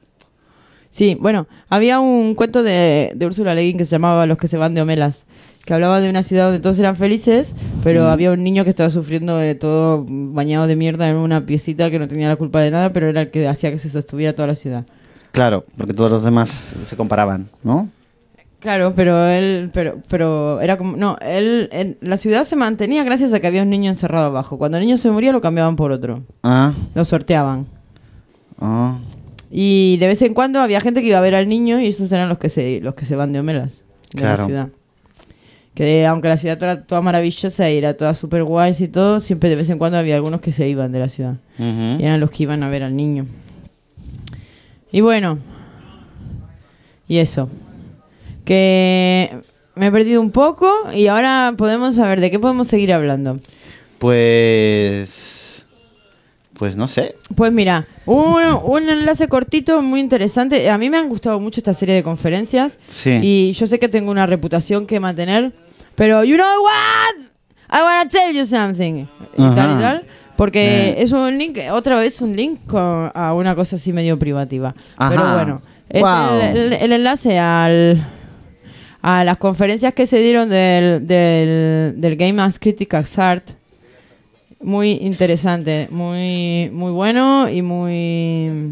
Sí, bueno, había un cuento de, de Úrsula Le Guin que se llamaba Los que se van de Homelas, que hablaba de una ciudad donde todos eran felices, pero Mm. había un niño que estaba sufriendo de todo bañado de mierda en una piecita que no tenía la culpa de nada, pero era el que hacía que se sostuviera toda la ciudad. claro, porque todos los demás se comparaban, ¿no? Claro, pero él, pero, pero era como, no, él, él- la ciudad se mantenía gracias a que había un niño encerrado abajo. Cuando el niño se moría lo cambiaban por otro, Ah, lo sorteaban. ah. Y de vez en cuando había gente que iba a ver al niño y esos eran los que se, los que se van de Homelas, de Claro. la ciudad. Que aunque la ciudad era toda maravillosa y era toda super guay y todo, siempre de vez en cuando había algunos que se iban de la ciudad. Ujú. Y eran los que iban a ver al niño. Y bueno, y eso. Que me he perdido un poco y ahora podemos saber de qué podemos seguir hablando. Pues... Pues no sé. Pues mira, un, un enlace cortito muy interesante. A mí me han gustado mucho esta serie de conferencias. Sí. Y yo sé que tengo una reputación que mantener. Pero, you know what? I wanna tell you something. Y Ajá. tal y tal. Porque Eh. es un link, otra vez un link con- a una cosa así medio privativa. Ajá. Pero bueno, es Guau. el, el- el enlace al, a las conferencias que se dieron del, del, del Game as Critical Art. Muy interesante, muy, muy bueno y muy...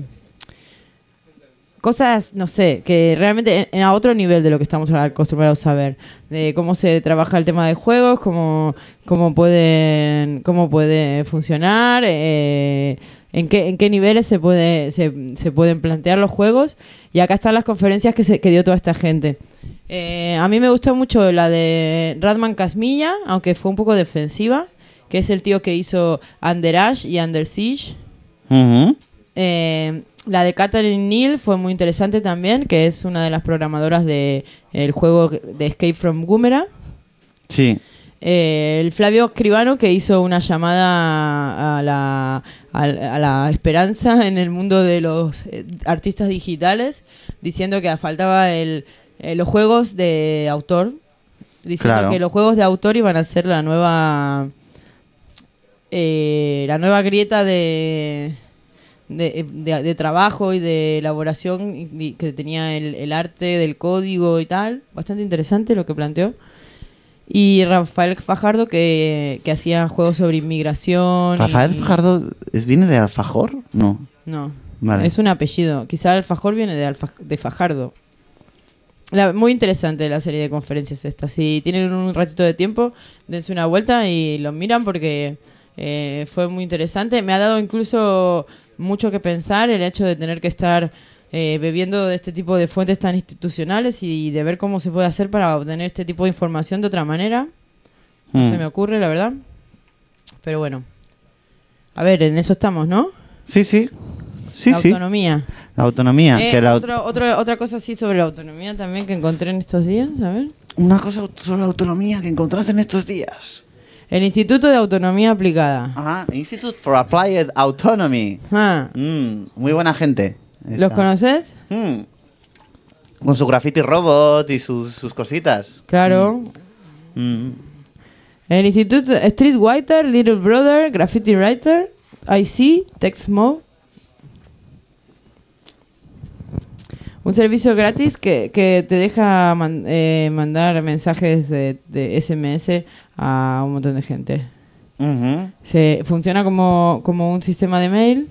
Cosas, no sé, que realmente en, a otro nivel de lo que estamos acostumbrados a ver. De cómo se trabaja el tema de juegos, cómo, cómo, pueden, cómo puede funcionar, eh, en, qué, en qué niveles se, puede, se, se pueden plantear los juegos. Y acá están las conferencias que, se, que dio toda esta gente. Eh, a mí me gustó mucho la de Radman Casmilla, aunque fue un poco defensiva, que es el tío que hizo Under Ash y Under Siege. Uh-huh. Eh, la de Catherine Neal fue muy interesante también, que es una de las programadoras del de juego de Escape from Gumera. Sí. Eh, el Flavio Escribano, que hizo una llamada a la, a, a la esperanza en el mundo de los eh, artistas digitales, diciendo que faltaba el, eh, los juegos de autor, diciendo Claro. que los juegos de autor iban a ser la nueva eh, la nueva grieta de De, de, de trabajo y de elaboración y, y que tenía el, el arte del código y tal. Bastante interesante lo que planteó. Y Rafael Fajardo, que, que hacía juegos sobre inmigración. ¿Rafael y, Fajardo es, viene de Alfajor? No. No, Vale. es un apellido. Quizá Alfajor viene de, Alfa, de Fajardo. La, muy interesante la serie de conferencias esta. Si tienen un ratito de tiempo, dense una vuelta y lo miran porque eh, fue muy interesante. Me ha dado incluso mucho que pensar el hecho de tener que estar eh, bebiendo de este tipo de fuentes tan institucionales y de ver cómo se puede hacer para obtener este tipo de información de otra manera. No Mm. se me ocurre, la verdad. Pero bueno. A ver, en eso estamos, ¿no? Sí, sí. Sí, la sí. autonomía. La autonomía. Eh, que la... otro, otro, otra cosa así sobre la autonomía también que encontré en estos días, a ver. Una cosa sobre la autonomía que encontraste en estos días. El Instituto de Autonomía Aplicada. Ajá, Institute for Applied Autonomy. Ah, Mm, muy buena gente. ¿los Esta. conoces? Mm. Con su graffiti robot y sus, sus cositas. Claro. Mm. El Instituto Street Writer, Little Brother, Graffiti Writer, I C, Text Mode. Un servicio gratis que, que te deja man- eh, mandar mensajes de, de S M S a un montón de gente. Ujú. Se funciona como, como un sistema de mail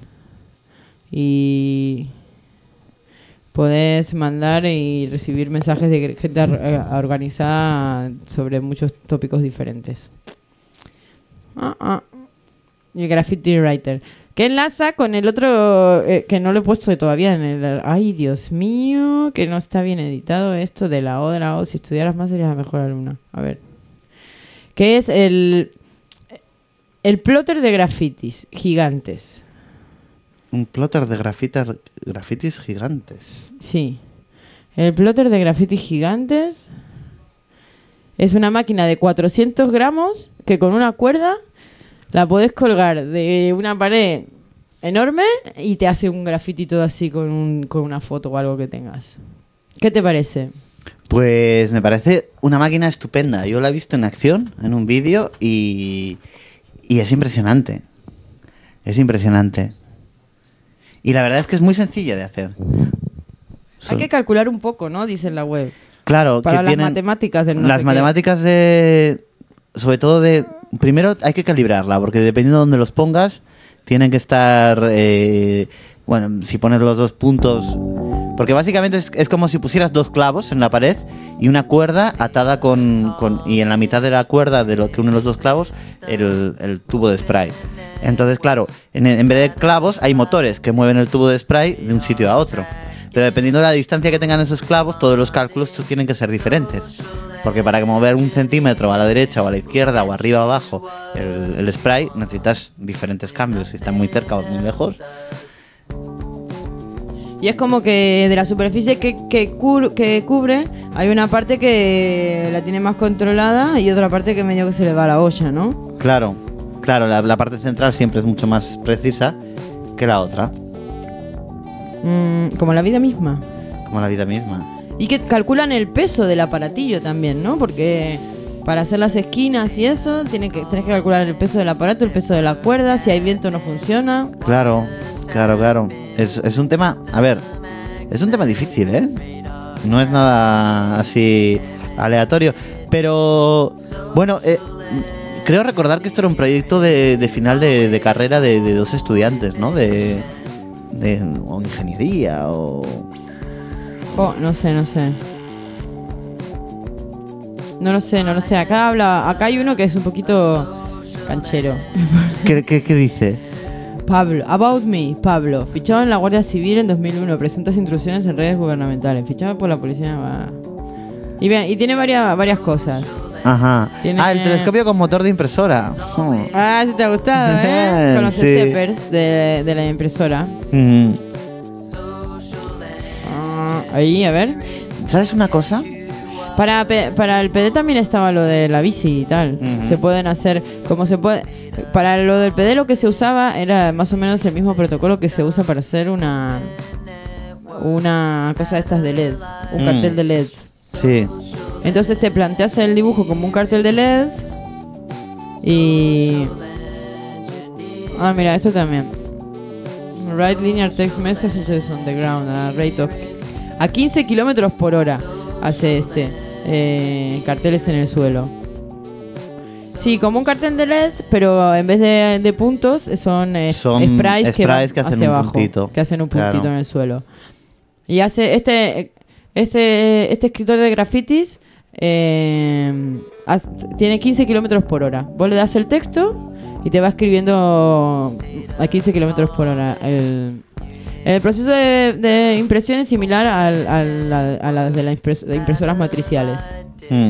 y podés mandar y recibir mensajes de gente ar- eh, organizada sobre muchos tópicos diferentes. Ah, ah. Y Graffiti Writer. Que enlaza con el otro eh, que no lo he puesto todavía en el... Ay, Dios mío, que no está bien editado esto de la O de la O. Si estudiaras más serías la mejor alumna. A ver. Que es el... El plotter de grafitis gigantes. Un plotter de grafitas, grafitis gigantes. Sí. El plotter de grafitis gigantes es una máquina de cuatrocientos gramos que con una cuerda la podés colgar de una pared enorme y te hace un grafiti todo así con, un, con una foto o algo que tengas. ¿Qué te parece? Pues me parece una máquina estupenda. Yo la he visto en acción, en un vídeo, y, y es impresionante. Es impresionante. Y la verdad es que es muy sencilla de hacer. Hay que calcular un poco, ¿no? Dice en la web. Claro, Para que las tienen matemáticas del no las sé qué. matemáticas de, sobre todo de, primero hay que calibrarla, porque dependiendo de dónde los pongas, tienen que estar, eh, bueno, si pones los dos puntos, porque básicamente es, es como si pusieras dos clavos en la pared y una cuerda atada con, con y en la mitad de la cuerda de lo que une los dos clavos, el, el tubo de spray. Entonces, claro, en, en vez de clavos hay motores que mueven el tubo de spray de un sitio a otro. Pero dependiendo de la distancia que tengan esos clavos, todos los cálculos tienen que ser diferentes. Porque para mover un centímetro a la derecha o a la izquierda o arriba o abajo el, el spray, necesitas diferentes cambios. Si están muy cerca o muy lejos. Y es como que de la superficie que, que, cur- que cubre, hay una parte que la tiene más controlada y otra parte que medio que se le va a la olla, ¿no? Claro, claro, la, la parte central siempre es mucho más precisa que la otra. Mm, como la vida misma. Como la vida misma. Y que calculan el peso del aparatillo también, ¿no? Porque para hacer las esquinas y eso, tiene que, tenés que calcular el peso del aparato, el peso de la cuerda, si hay viento no funciona. Claro, claro, claro. Es, es un tema, a ver, es un tema difícil, ¿eh? No es nada así... aleatorio. Pero, bueno, eh, creo recordar que esto era un proyecto de, de final de, de carrera de, de dos estudiantes, ¿no? De, de o ingeniería o... Oh, no sé, no sé. No lo sé, no lo sé. Acá habla, acá hay uno que es un poquito canchero. ¿Qué, qué, qué dice? Pablo, About Me, Pablo, fichado en la Guardia Civil en dos mil uno, presentas intrusiones en redes gubernamentales, fichado por la policía. Va. Y bien, y tiene varias varias cosas. Ajá. Tiene- Ah, el telescopio con motor de impresora. Oh. Ah, sí te ha gustado, ¿eh? Con los Sí. steppers de, de la impresora. Mm. Ah, ahí, a ver. ¿Sabes una cosa? Para, P- para el P D también estaba lo de la bici y tal. Ujú. Se pueden hacer, como se puede... Para lo del P D lo que se usaba era más o menos el mismo protocolo que se usa para hacer una... Una cosa de estas de L E D. Un Mm. cartel de L E D. Sí. Entonces te planteas el dibujo como un cartel de L E D. Y... Ah, mira, esto también. Write linear text messages on the ground a rate of... A quince kilómetros por hora hace este. Eh, carteles en el suelo. Sí, como un cartel de L E D, pero en vez de, de puntos son, eh, Son sprays, que, van sprays que hacen hacia un abajo, puntito. que hacen un puntito Claro. en el suelo. Y hace este este este escritor de grafitis eh, haz- tiene quince kilómetros por hora. Vos le das el texto y te va escribiendo a quince kilómetros por hora. El, el proceso de, de impresión es similar al, al- al- a la de las impres- de impresoras matriciales. Mm.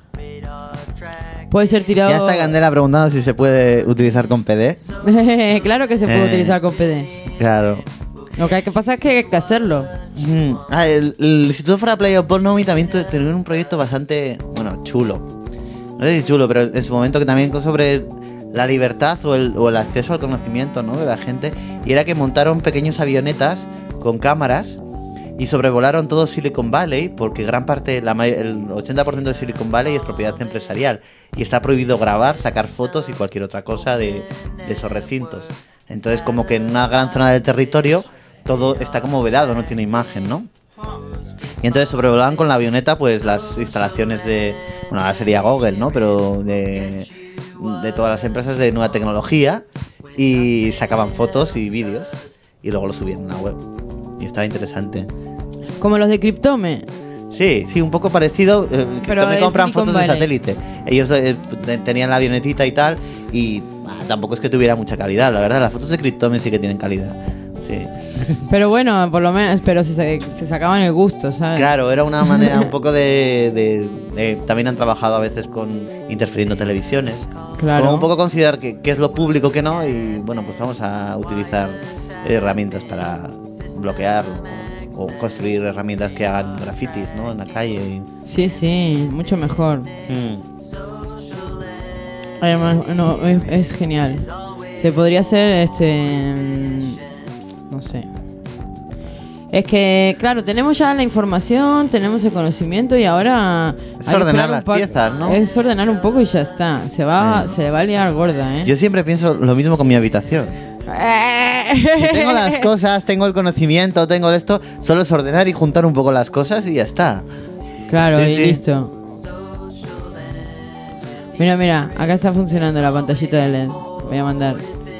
Puede ser tirado... Ya está Candela preguntando si se puede utilizar con P D. Claro que se puede Eh. utilizar con P D. Claro. Lo que hay que pasar es que hay que hacerlo. Mm. Ah, el, el- si tú fuera Play of Pornomy también tu- tenía un proyecto bastante, bueno, chulo. No sé si chulo, pero en su momento que también sobre la libertad o el, o el acceso al conocimiento, ¿no? De la gente. Y era que montaron pequeños avionetas con cámaras y sobrevolaron todo Silicon Valley, porque gran parte, la, may- el ochenta por ciento de Silicon Valley es propiedad empresarial y está prohibido grabar, sacar fotos y cualquier otra cosa de, de esos recintos. Entonces, como que en una gran zona del territorio todo está como vedado, no tiene imagen, ¿no? Y entonces sobrevolaban con la avioneta pues las instalaciones de, bueno, ahora sería Google, ¿no? Pero de, de todas las empresas de nueva tecnología y sacaban fotos y vídeos y luego lo subían a la web. Y estaba interesante. Como los de Cryptome. Sí, sí, un poco parecido. Eh, que Pero también es compran Silicon fotos de Valley. satélite. Ellos eh, te- tenían la avionetita y tal, y ah, tampoco es que tuviera mucha calidad, la verdad. Las fotos de Cryptome sí que tienen calidad. Sí. Pero bueno, por lo menos, pero se, se sacaban el gusto, ¿sabes? Claro, era una manera un poco de, de- de- También han trabajado a veces con interfiriendo televisiones. Claro. Como un poco considerar qué qué es lo público, qué no, y bueno, pues vamos a utilizar herramientas para bloquear o, o construir herramientas que hagan grafitis, ¿no? En la calle. y- Sí, sí, mucho mejor. Mm. Además, no, es, es genial. Se podría hacer, este... mm, No sé. Es que, claro, tenemos ya la información, tenemos el conocimiento y ahora... Es hay que ordenar esperar un las pa- piezas, ¿no? Es ordenar un poco y ya está. Se va, Eh. se va a liar gorda, ¿eh? Yo siempre pienso lo mismo con mi habitación. Si tengo las cosas, tengo el conocimiento, tengo esto, solo es ordenar y juntar un poco las cosas y ya está. Claro, Sí, y sí. listo. Mira, mira, acá está funcionando la pantallita de L E D. Voy a mandar.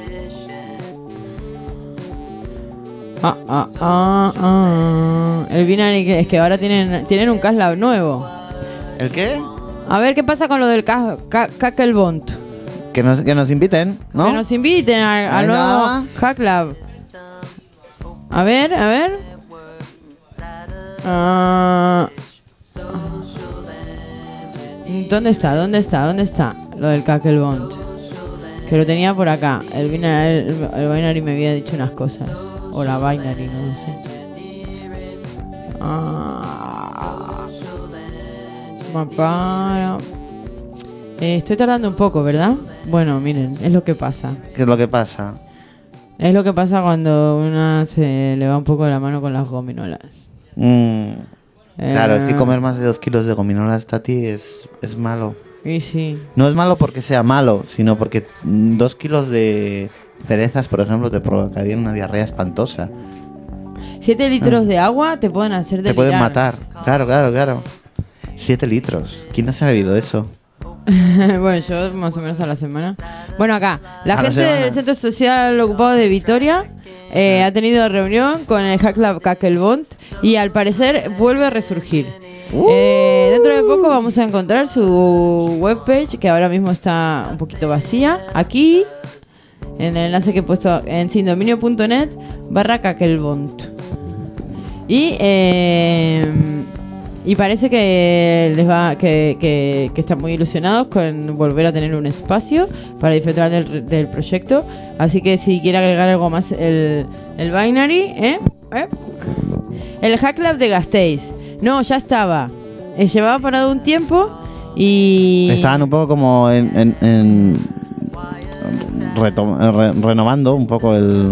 Ah, ah, ah, ah. El Binary que- es que ahora tienen, tienen un Caslab nuevo. ¿El qué? A ver qué pasa con lo del Ca- Ca- Cacklebond. Que nos, que nos inviten, ¿no? Que nos inviten a- al Venga. nuevo Hacklab. A ver, a ver. Ah. ¿Dónde está? ¿Dónde está? ¿Dónde está? Lo del Cacklebond. Que lo tenía por acá. El binary, el, el binary me había dicho unas cosas. O la binary, no sé. Ah. Mapara. Eh, estoy tardando un poco, ¿verdad? Bueno, miren, es lo que pasa. ¿Qué es lo que pasa? Es lo que pasa cuando una se le va un poco la mano con las gominolas. Mm, claro, es que Eh, comer más de dos kilos de gominolas, Tati, es, es malo. Y sí. No es malo porque sea malo, sino porque mm, dos kilos de cerezas, por ejemplo, te provocarían una diarrea espantosa. Siete litros de agua te pueden hacer delirar. Te pueden matar. Claro, claro, claro. Siete litros. ¿Quién no se ha bebido eso? Bueno, yo más o menos a la semana. Bueno, acá, la A la gente semana. del Centro Social Ocupado de Vitoria eh, ha tenido reunión con el Hack Lab Kakelbond y al parecer vuelve a resurgir. Eh, dentro de poco vamos a encontrar su webpage, que ahora mismo está un poquito vacía. Aquí, en el enlace que he puesto en sindominio punto net barra Kakelbond. Y eh, y parece que les va que, que, que están muy ilusionados con volver a tener un espacio para disfrutar del, del proyecto. Así que si quiere agregar algo más el, el Binary, ¿eh? ¿eh? El Hack Lab de Gasteiz. No, ya estaba. Eh, llevaba parado un tiempo y... Estaban un poco como en... en, en retom- re- renovando un poco el...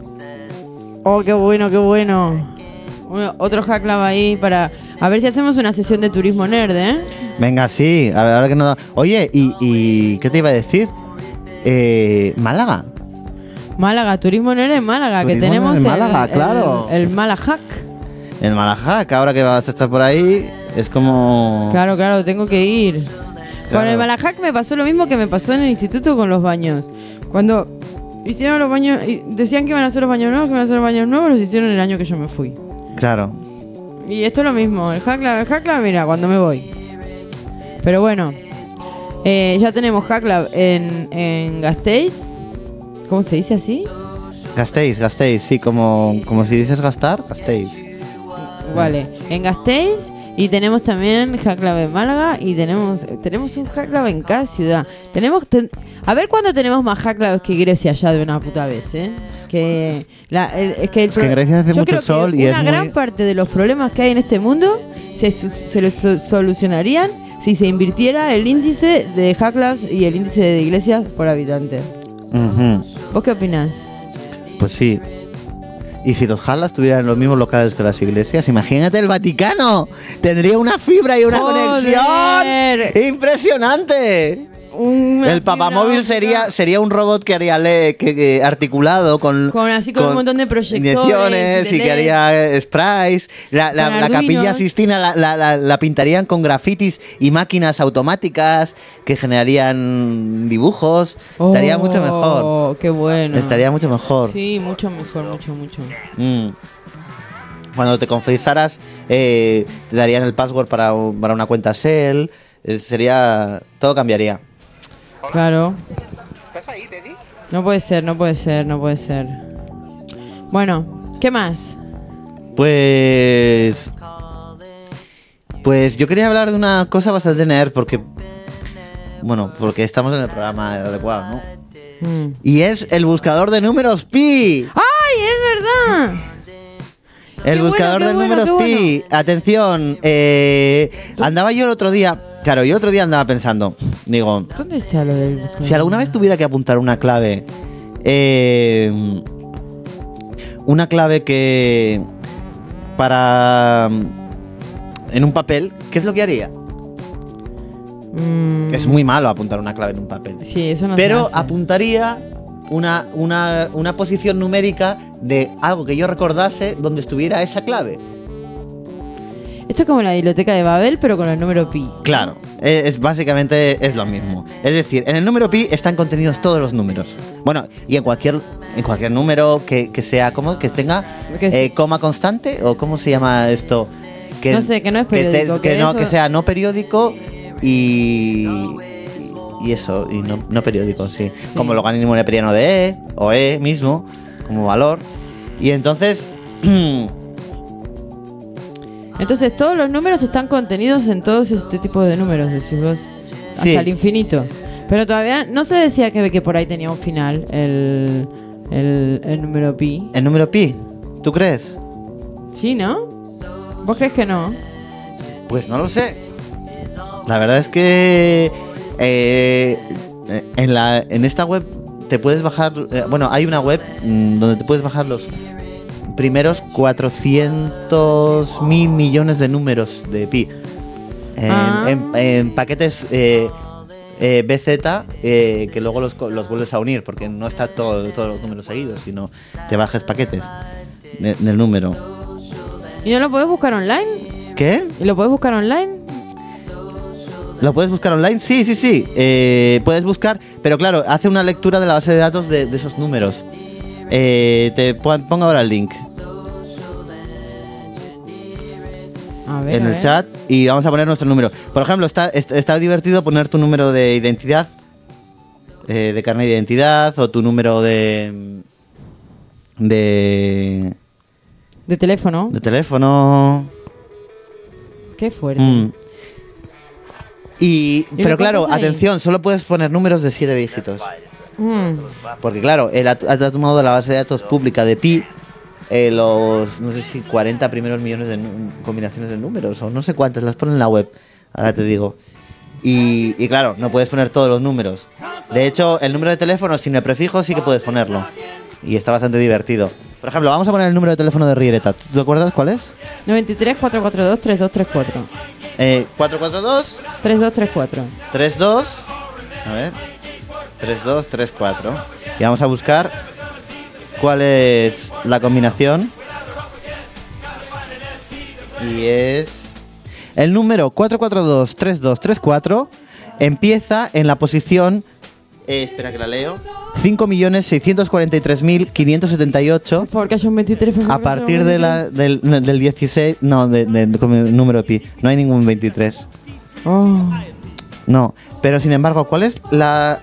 Oh, qué bueno, qué bueno. Uno- Otro Hack Lab ahí para... A ver si hacemos una sesión de turismo nerd, ¿eh? Venga, sí, a ver, ahora que no da... Oye, ¿y, y qué te iba a decir? Eh, Málaga. Málaga, turismo nerd en Málaga, Turismo que tenemos en Málaga, el, claro. el, el Malahack. El Málaga, que ahora que vas a estar por ahí, es como... Claro, claro, tengo que ir. Con Claro. el Malahack me pasó lo mismo que me pasó en el instituto con los baños. Cuando hicieron los baños, y decían que iban a hacer los baños nuevos, que iban a hacer los baños nuevos, los hicieron el año que yo me fui. Claro. Y esto es lo mismo, el Hack Lab, el Hack Lab, mira, cuando me voy. Pero bueno, eh, ya tenemos Hack Lab en, en Gasteiz. ¿Cómo se dice así? Gastéis, gastéis, sí, como, como si dices gastar, gastéis. Vale, en Gasteiz. Y tenemos también Hack Lab en Málaga. Y tenemos tenemos un Hack Lab en cada ciudad. Tenemos ten- A ver cuándo tenemos más Hack Labs que Grecia ya de una puta vez, ¿eh? Que la, el- es que, el Es que pro- en Grecia hace yo mucho creo que sol y una es gran muy- parte de los problemas que hay en este mundo se, su- se los so- solucionarían si se invirtiera el índice de Hack Labs y el índice de iglesias por habitante. Ujú. ¿Vos qué opinás? Pues sí. Y si los Halas tuvieran los mismos locales que las iglesias, imagínate el Vaticano. Tendría una fibra y una ¡Joder! conexión impresionante. Una El papamóvil fibra óptica. sería sería un robot que haría le- que, que articulado con Con así con un montón de proyectores inyecciones de y que L E D. haría eh, sprays. La, la- Con la Arduinos. capilla Sistina la, la- la- la pintarían con grafitis y máquinas automáticas que generarían dibujos. Estaría Oh, mucho mejor. Qué bueno. Estaría mucho mejor. Sí, mucho mejor, mucho, mucho. Mm. Cuando te confesaras, eh, te darían el password para, un- para una cuenta Shell. Eh, sería. Todo cambiaría. Claro. No puede ser, no puede ser, no puede ser. Bueno, ¿qué más? Pues. Pues yo quería hablar de una cosa bastante nerd porque. Bueno, porque estamos en el programa adecuado, ¿no? Mm. Y es el buscador de números pi. ¡Ay, es verdad! El Qué buscador bueno, de qué bueno, números qué pi. Atención, eh, andaba yo el otro día. Claro, yo el otro día andaba pensando. Digo, ¿Dónde está lo del buscador? si alguna vez tuviera que apuntar una clave. eh, una clave que. Para. En un papel, ¿qué es lo que haría? Mm, Es muy malo apuntar una clave en un papel. Sí, eso no Pero se hace. apuntaría una, una, una posición numérica de algo que yo recordase donde estuviera esa clave. Esto es como la biblioteca de Babel, pero con el número pi. Claro, es, es- básicamente es lo mismo. Es decir, en el número pi están contenidos todos los números. Bueno, y en cualquier en cualquier número que, que sea como que tenga Que eh, sí. coma constante o cómo se llama esto. Que, No sé, que no es te- periódico, que, que no eso- que sea no periódico y y eso y no, no periódico, sí. Como el logaritmo neperiano de e o e mismo como valor. Y entonces Entonces todos los números están contenidos en todos este tipo de números, decís vos. Hasta Sí. el infinito. Pero todavía no se decía que, que por ahí tenía un final el, el, el número pi. el número pi, ¿tú crees? ¿Sí, no? ¿Vos crees que no? Pues no lo sé. La verdad es que eh, en, la, en esta web te puedes bajar... eh, bueno, hay una web mm, donde te puedes bajar los primeros cuatrocientos mil millones de números de pi. En, Ah. en- en paquetes eh, eh, B Z eh, que luego los, co- los vuelves a unir porque no está todo, todos los números seguidos, sino te bajas paquetes de- del número. ¿Y no lo podés buscar online? ¿Qué? ¿Y lo podés buscar online? ¿Lo puedes buscar online? Sí, sí, sí. Eh, puedes buscar, pero claro, hace una lectura de la base de datos de, de esos números. Eh, te pon- pongo ahora el link A ver, en a el ver. chat y vamos a poner nuestro número. Por ejemplo, está, est- está divertido poner tu número de identidad, eh, de carnet de identidad, o tu número de de, De teléfono. de teléfono. Qué fuerte. Mm. Y, ¿Y pero lo claro, cuántos hay? atención, solo puedes poner números de siete dígitos. Mm. Porque claro, él ha, ha tomado la base de datos pública de Pi, eh, los, no sé si cuarenta primeros millones de nu- combinaciones de números, o no sé cuántas, las pone en la web, ahora te digo. Y, y claro, no puedes poner todos los números. De hecho, el número de teléfono sin el prefijo sí que puedes ponerlo. Y está bastante divertido. Por ejemplo, vamos a poner el número de teléfono de Riereta. ¿Tú te acuerdas cuál es? noventa y tres, cuatrocientos cuarenta y dos, treinta y dos treinta y cuatro. Eh, cuatro cuatro dos, treinta y dos treinta y cuatro. tres dos, a ver, tres dos tres cuatro. Y vamos a buscar cuál es la combinación. Y es... El número cuatro cuatro dos, tres dos tres cuatro empieza en la posición... eh, espera que la leo. cinco millones seiscientos cuarenta y tres mil quinientos setenta y ocho. Por favor, que haya un veintitrés. por favor, A que haya un partir de la, del, del dieciséis... No, de- del com- número de pi. No hay ningún veintitrés. veintitrés. Oh. No, pero sin embargo, ¿cuál es la...?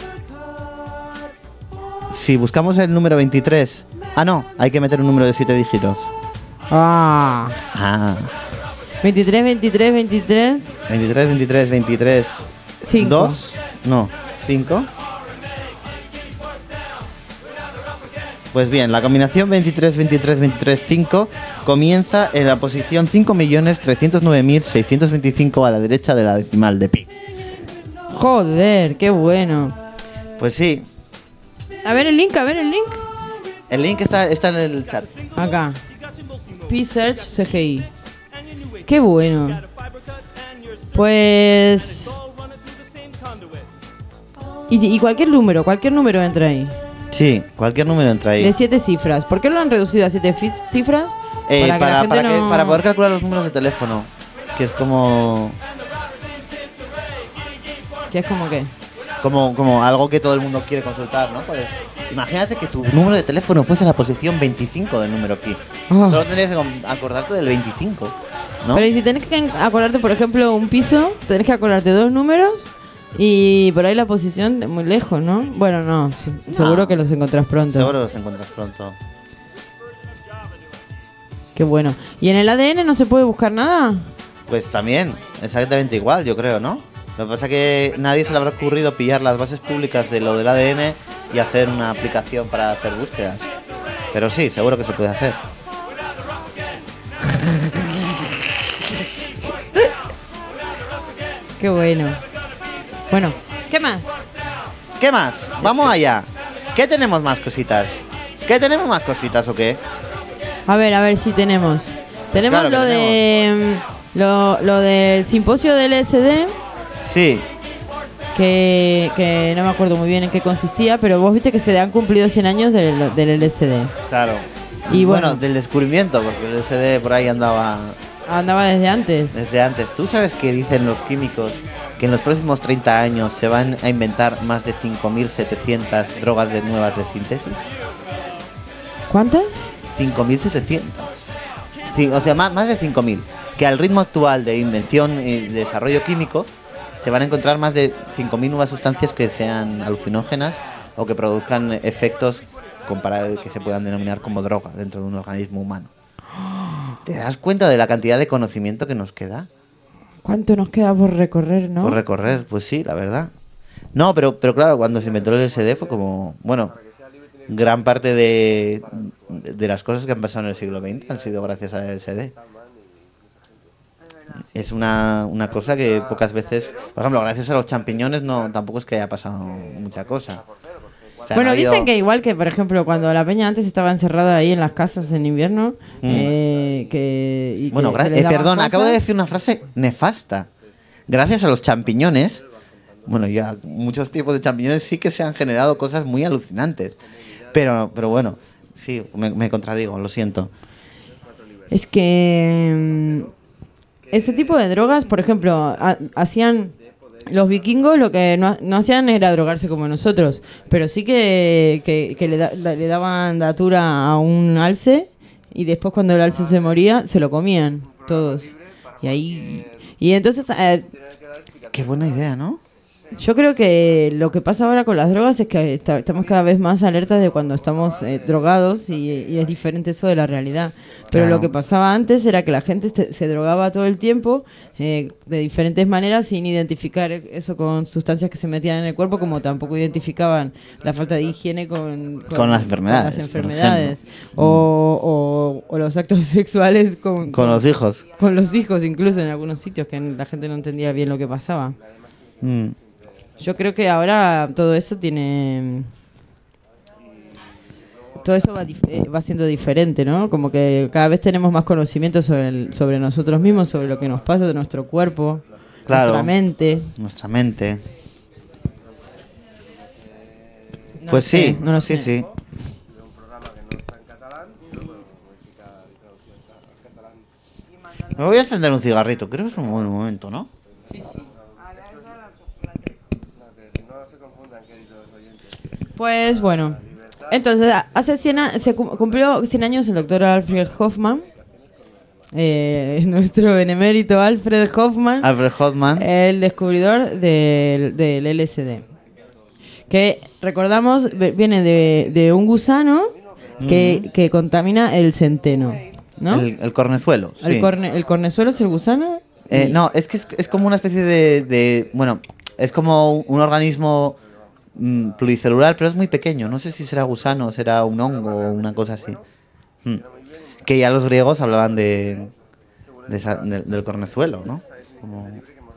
Si buscamos el número veintitrés... Ah, no, hay que meter un número de siete dígitos. Ah. Ah, veintitrés, veintitrés, veintitrés. veintitrés, veintitrés, veintitrés... cinco. dos, no, cinco. Pues bien, la combinación veintitrés, veintitrés, veintitrés, cinco comienza en la posición cinco millones trescientos nueve mil seiscientos veinticinco a la derecha de la decimal de pi. Joder, qué bueno. Pues sí, A ver el link, a ver el link. el link está, está en el chat. Acá. P-Search C G I. Qué bueno. Pues... Y, y cualquier número, cualquier número entra ahí. Sí, cualquier número entra ahí. De siete cifras. ¿Por qué lo han reducido a siete fi- cifras? Eh, para que para, la gente para que- no... para poder calcular los números de teléfono. Que es como, Que es como que... como, como algo que todo el mundo quiere consultar, ¿no? Pues, imagínate que tu número de teléfono fuese la posición veinticinco del número pi. Oh. Solo tendrías que con- acordarte del veinticinco, ¿no? Pero y si tenés que acordarte, por ejemplo, un piso, tenés que acordarte dos números y por ahí la posición de muy lejos, ¿no? Bueno, no, sí, seguro que los encontrás pronto. Seguro los encuentras pronto. Qué bueno. ¿Y en el A D N no se puede buscar nada? Pues también, exactamente igual, yo creo, ¿no? Lo que pasa es que nadie se le habrá ocurrido pillar las bases públicas de lo del A D N y hacer una aplicación para hacer búsquedas. Pero sí, seguro que se puede hacer. Qué bueno. Bueno, ¿qué más? ¿Qué más? Vamos allá. ¿Qué tenemos más cositas? ¿Qué tenemos más cositas o qué? A ver, a ver si tenemos. Tenemos claro que lo de mm, lo, lo del simposio del L S D, Sí, que, que no me acuerdo muy bien en qué consistía, pero vos viste que se han cumplido cien años del, del L S D. claro. Y bueno. del descubrimiento, porque el L S D por ahí andaba Andaba desde antes. desde antes. ¿Tú sabes qué dicen los químicos? Que en los próximos treinta años se van a inventar más de cinco mil setecientas drogas de nuevas de síntesis. ¿Cuántas? cinco mil setecientas. Ci- O sea, más, más de cinco mil. Que al ritmo actual de invención y desarrollo químico se van a encontrar más de cinco mil nuevas sustancias que sean alucinógenas o que produzcan efectos compara- que se puedan denominar como droga dentro de un organismo humano. ¿Te das cuenta de la cantidad de conocimiento que nos queda ¿Cuánto nos queda por recorrer, no? por recorrer? Pues sí, la verdad. No, pero, pero claro, cuando se inventó el L S D fue como, bueno, gran parte de, de las cosas que han pasado en el siglo veinte han sido gracias al L S D. Es una, una cosa que pocas veces, por ejemplo, gracias a los champiñones no tampoco es que haya pasado mucha cosa. O sea, Bueno, no ha habido- dicen que igual que, por ejemplo, cuando la peña antes estaba encerrada ahí en las casas en invierno, Mm. eh, que... y Bueno, que- gra- que les eh, daban perdón, acabo de cosas. decir una frase nefasta. Gracias a los champiñones, bueno, ya muchos tipos de champiñones sí que se han generado cosas muy alucinantes. Pero, pero bueno, sí, me, me contradigo, lo siento. Es que... mm, ese tipo de drogas, por ejemplo, ha- hacían los vikingos lo que no, no hacían era drogarse como nosotros, pero sí que, que, que le, da, le daban datura a un alce y después cuando el alce se moría se lo comían todos. Y ahí y entonces eh, Qué buena idea, ¿no? yo creo que lo que pasa ahora con las drogas es que está- estamos cada vez más alertas de cuando estamos eh, drogados y, y es diferente eso de la realidad. Pero Claro. lo que pasaba antes era que la gente se, se drogaba todo el tiempo eh, de diferentes maneras sin identificar eso con sustancias que se metían en el cuerpo, como tampoco identificaban la falta de higiene con, Con las enfermedades, con las por enfermedades. ejemplo. O, o- o los actos sexuales con, Con los hijos. con los hijos, incluso en algunos sitios que la gente no entendía bien lo que pasaba. Mm. Yo creo que ahora todo eso tiene... Todo eso va, dif- eh, va siendo diferente, ¿no? Como que cada vez tenemos más conocimiento sobre, el- sobre nosotros mismos, sobre lo que nos pasa de nuestro cuerpo, Claro. nuestra mente. Nuestra mente. No Pues sé, sí, no lo sí, sé. sí. Me voy a encender un cigarrito, creo que es un buen momento, ¿no? Pues bueno, entonces a- hace cien a- se cum- cumplió cien años el doctor Alfred Hoffman, eh, nuestro benemérito Alfred Hoffman, Alfred Hoffman. el descubridor del, del L S D. Que recordamos, ve- viene de, de un gusano que, que contamina el centeno, ¿no? El, el cornezuelo. El, sí. corne- ¿El cornezuelo es el gusano? Eh, Y- no, es que es, es como una especie de, de- Bueno, es como un organismo mm, pluricelular, pero es muy pequeño. No sé si será gusano, será un hongo o una cosa así. Mm. Que ya los griegos hablaban de, de esa- de- del cornezuelo, ¿no? Como...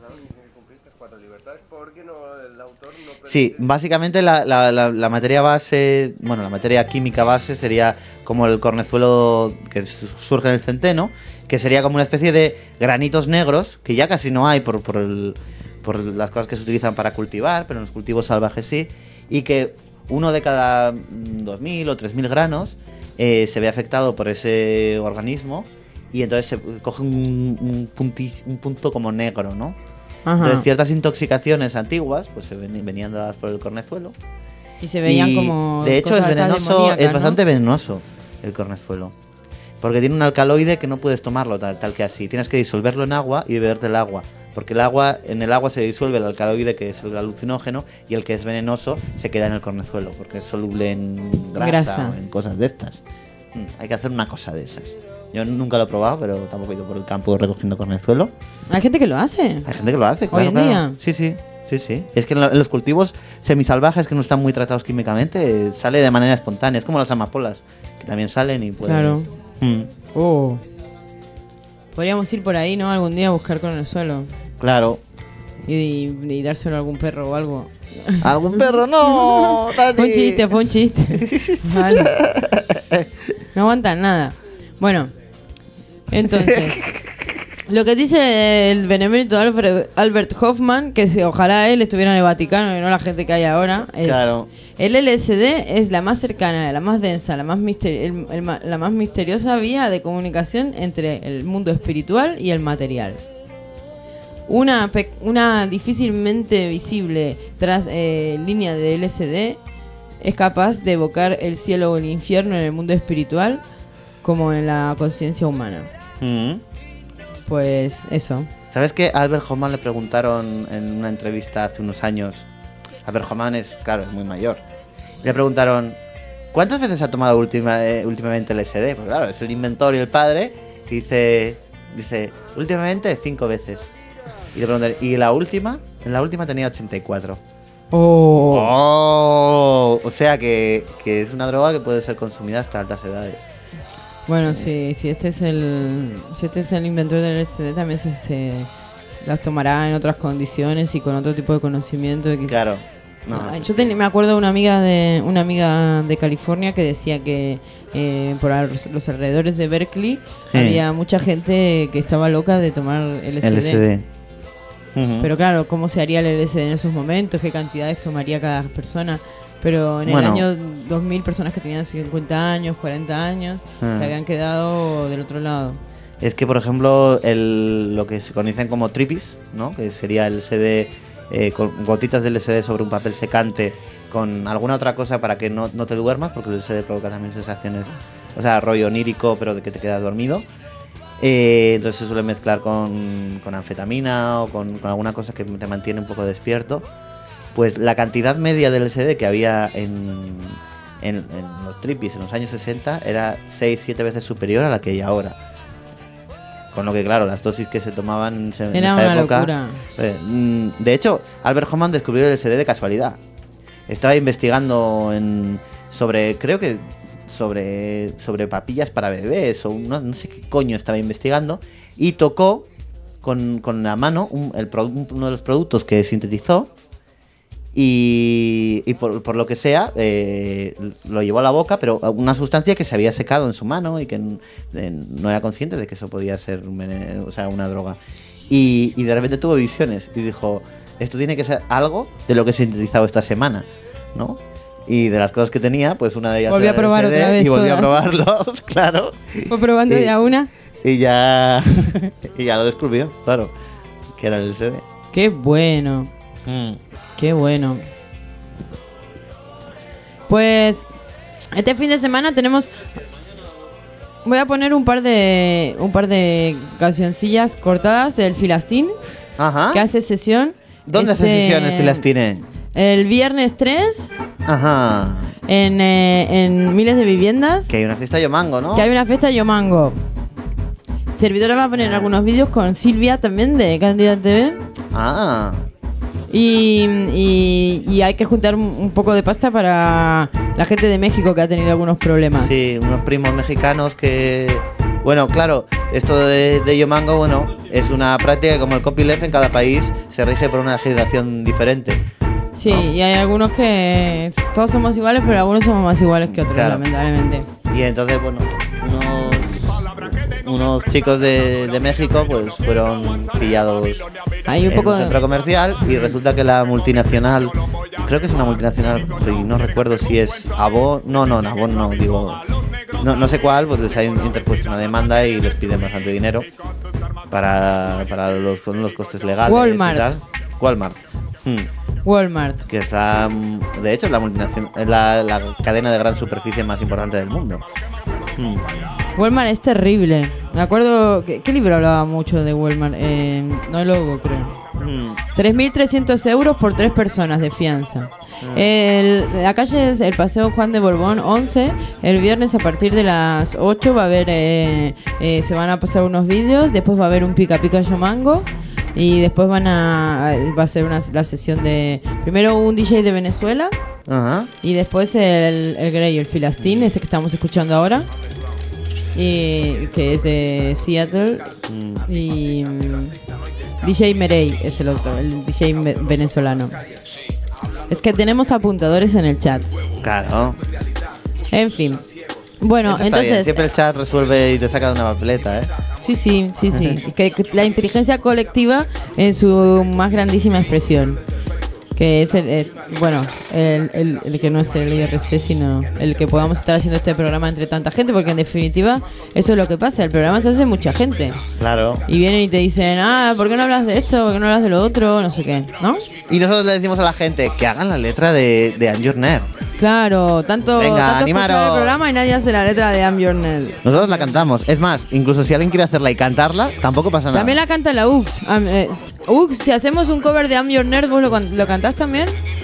Sí, básicamente la, la, la, la materia base, bueno, la materia química base sería como el cornezuelo que su- surge en el centeno, que sería como una especie de granitos negros, que ya casi no hay por, por, el- por las cosas que se utilizan para cultivar, pero en los cultivos salvajes sí, y que uno de cada mm, dos mil o tres mil granos eh, se ve afectado por ese organismo y entonces se coge un, un, punti- un punto como negro, ¿no? Ajá. Entonces ciertas intoxicaciones antiguas pues se ven- venían dadas por el cornezuelo. Y se veían Y, como... de hecho, es cosas estas venenoso, demoníacas, es ¿no? bastante venenoso el cornezuelo. Porque tiene un alcaloide que no puedes tomarlo tal, tal que así. Tienes que disolverlo en agua y beberte el agua. Porque el agua, en el agua se disuelve el alcaloide, que es el alucinógeno, y el que es venenoso se queda en el cornezuelo, porque es soluble en grasa, Grasa. o en cosas de estas. Mm, hay que hacer una cosa de esas. Yo nunca lo he probado, pero tampoco he ido por el campo recogiendo cornezuelo. Hay gente que lo hace. Hay gente que lo hace, claro, ¿Hoy en claro. día? Sí, sí, sí, sí. Es que en, lo- en los cultivos semisalvajes que no están muy tratados químicamente, eh, sale de manera espontánea. Es como las amapolas, que también salen y pueden... Claro. Mm, Oh. Podríamos ir por ahí, ¿no? Algún día a buscar con el suelo. claro. Y, y- y dárselo a algún perro o algo. ¿Algún perro? ¡No! Tati. Fue un chiste, fue un chiste. Vale. No aguantan nada. Bueno, entonces, lo que dice el benemérito Alfred, Albert Hoffman, que si ojalá él estuviera en el Vaticano y no la gente que hay ahora, es, Claro. el L S D es la más cercana, la más densa, la más, mister- el- el ma- la más misteriosa vía de comunicación entre el mundo espiritual y el material. Una, pe- una difícilmente visible tras, eh, línea de L S D es capaz de evocar el cielo o el infierno en el mundo espiritual como en la conciencia humana. Mm. Pues eso. ¿Sabes que a Albert Hoffman le preguntaron en una entrevista hace unos años? Albert Hoffman es, claro, es muy mayor. Le preguntaron, ¿cuántas veces ha tomado última, eh, últimamente L S D? Pues claro, es el inventor y el padre. Y dice, dice, últimamente cinco veces. Y le preguntan, ¿y la última? En la última tenía ochenta y cuatro. Oh. ¡Oh! O sea que, que es una droga que puede ser consumida hasta altas edades. Bueno, si, si este es el si este es el inventor del L S D, también se, se las tomará en otras condiciones y con otro tipo de conocimiento. De que- Claro. No. Ay, Yo ten- me acuerdo de una amiga de una amiga de California que decía que eh, por al- los alrededores de Berkeley Sí. había mucha gente que estaba loca de tomar L S D. L S D. Ujú. Pero claro, ¿cómo se haría el L S D en esos momentos? ¿Qué cantidades tomaría cada persona? Pero en Bueno. el año dos mil personas que tenían cincuenta años, cuarenta años, Ah. que habían quedado del otro lado. Es que, por ejemplo, el, lo que se conocen como trippies, ¿no? Que sería el L S D eh, con gotitas de L S D sobre un papel secante, con alguna otra cosa para que no, no te duermas, porque el L S D provoca también sensaciones, o sea, rollo onírico, pero de que te quedas dormido. Eh, entonces se suele mezclar con, con anfetamina o con, con alguna cosa que te mantiene un poco despierto. Pues la cantidad media de L S D que había en, en, en los trippies en los años sesenta era seis siete veces superior a la que hay ahora. Con lo que, claro, las dosis que se tomaban en Era esa una época... locura. Eh, de hecho, Albert Hoffman descubrió el L S D de casualidad. Estaba investigando en, sobre, creo que... Sobre, sobre papillas para bebés o no, no sé qué coño estaba investigando, y tocó con, con la mano un, el, uno de los productos que sintetizó y, y por, por lo que sea eh, lo llevó a la boca, pero una sustancia que se había secado en su mano y que eh, no era consciente de que eso podía ser un veneno, o sea, una droga, y, y de repente tuvo visiones y dijo, esto tiene que ser algo de lo que he sintetizado esta semana, ¿no? Y de las cosas que tenía, pues una de ellas volvió era a probar el L S D, otra vez y volvió todas. a probarlo, claro. Fue probando Y- ya una. Y ya y ya lo descubrió, claro, que era el L S D. Qué bueno. Mm. Qué bueno. Pues este fin de semana tenemos. Voy a poner un par de un par de cancioncillas cortadas del Filastín Ajá. que hace sesión. ¿Dónde hace este, sesión el Filastine? El viernes tres Ajá. en, eh, en miles de viviendas. Que hay una fiesta Yomango, ¿no? Que hay una fiesta de Yomango. Servidora va a poner algunos vídeos con Silvia también de Candida T V. Ah. Y, y, y hay que juntar un, un poco de pasta para la gente de México que ha tenido algunos problemas. Sí, unos primos mexicanos que... Bueno, claro, esto de, de Yomango, bueno, es una práctica que como el copyleft en cada país se rige por una legislación diferente. Sí, y hay algunos que todos somos iguales, pero algunos somos más iguales que otros, Claro. lamentablemente. Y entonces, bueno, unos, unos chicos de, de México pues fueron pillados Hay un en poco un de... centro comercial y resulta que la multinacional, creo que es una multinacional, y no recuerdo si es Avon, no, no, Avon no, digo, no, no sé cuál, pues les ha interpuesto una demanda y les piden bastante dinero para, para los, los costes legales. Walmart. Y tal. Walmart. Hmm. Walmart. Que es la, de hecho, es la, multinacional, es la, la cadena de gran superficie más importante del mundo. Hmm. Walmart es terrible. Me acuerdo... ¿Qué, qué libro hablaba mucho de Walmart? Eh, no el logo, creo. Hmm. tres mil trescientos euros por tres personas de fianza. El- la calle es el Paseo Juan de Borbón once. El viernes a partir de las ocho va a haber, eh, eh, se van a pasar unos vídeos. Después va a haber un pica pica Yomango. Y después van a, va a ser una, la sesión de, primero un D J de Venezuela. Ajá. Y después el, el Grey, el Filastín, este que estamos escuchando ahora. Y que es de Seattle. Mm. Y mm, D J Merey es el otro, el D J me- venezolano. Es que tenemos apuntadores en el chat. Claro. En fin. Bueno, Eso está bien. entonces... Siempre el chat resuelve y te saca de una papeleta, ¿eh? Sí, sí, sí, sí. que, que la inteligencia colectiva en su más grandísima expresión. Que es el, eh, bueno, el, el, el que no es el I R C, sino el que podamos estar haciendo este programa entre tanta gente, porque en definitiva eso es lo que pasa, el programa se hace mucha gente. Claro. Y vienen y te dicen, ah, ¿por qué no hablas de esto? ¿Por qué no hablas de lo otro? No sé qué, ¿no? Y nosotros le decimos a la gente que hagan la letra de, de I'm Your Nerd. Claro, tanto, Venga, tanto escuchar animaros. el programa y nadie hace la letra de I'm Your Nerd. Nosotros la cantamos. Es más, incluso si alguien quiere hacerla y cantarla, tampoco pasa nada. También la canta la U X. Am- eh, U X, si hacemos un cover de I'm Your Nerd, ¿vos lo, can- lo cantás también?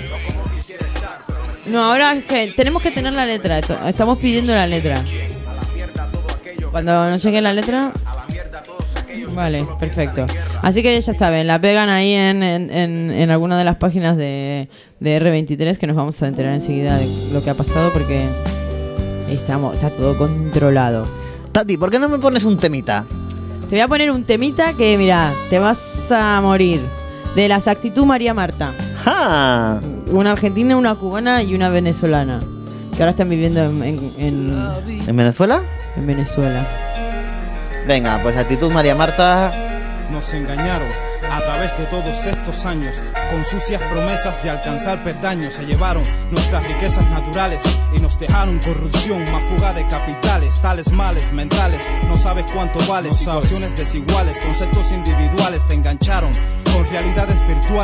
No, ahora es que tenemos que tener la letra. esto- Estamos pidiendo la letra. Cuando nos llegue la letra... Vale, perfecto. Así que ya saben, la pegan ahí en, en, en, en alguna de las páginas de, de erre veintitrés, que nos vamos a enterar enseguida de lo que ha pasado, porque estamos, está todo controlado. Tati, ¿por qué no me pones un temita? Te voy a poner un temita que, mira, te vas a morir. De las Actitud María Marta. ¡Ja! Una argentina, una cubana y una venezolana. Que ahora están viviendo en, en, en, ¿En Venezuela? en Venezuela. Venga, pues actitud María Marta. Nos engañaron a través de todos estos años con sucias promesas de alcanzar peldaños. Se llevaron nuestras riquezas naturales y nos dejaron corrupción, más fuga de capitales, tales males mentales. No sabes cuánto vales, situaciones desiguales, conceptos individuales te engancharon con realidades virtuales.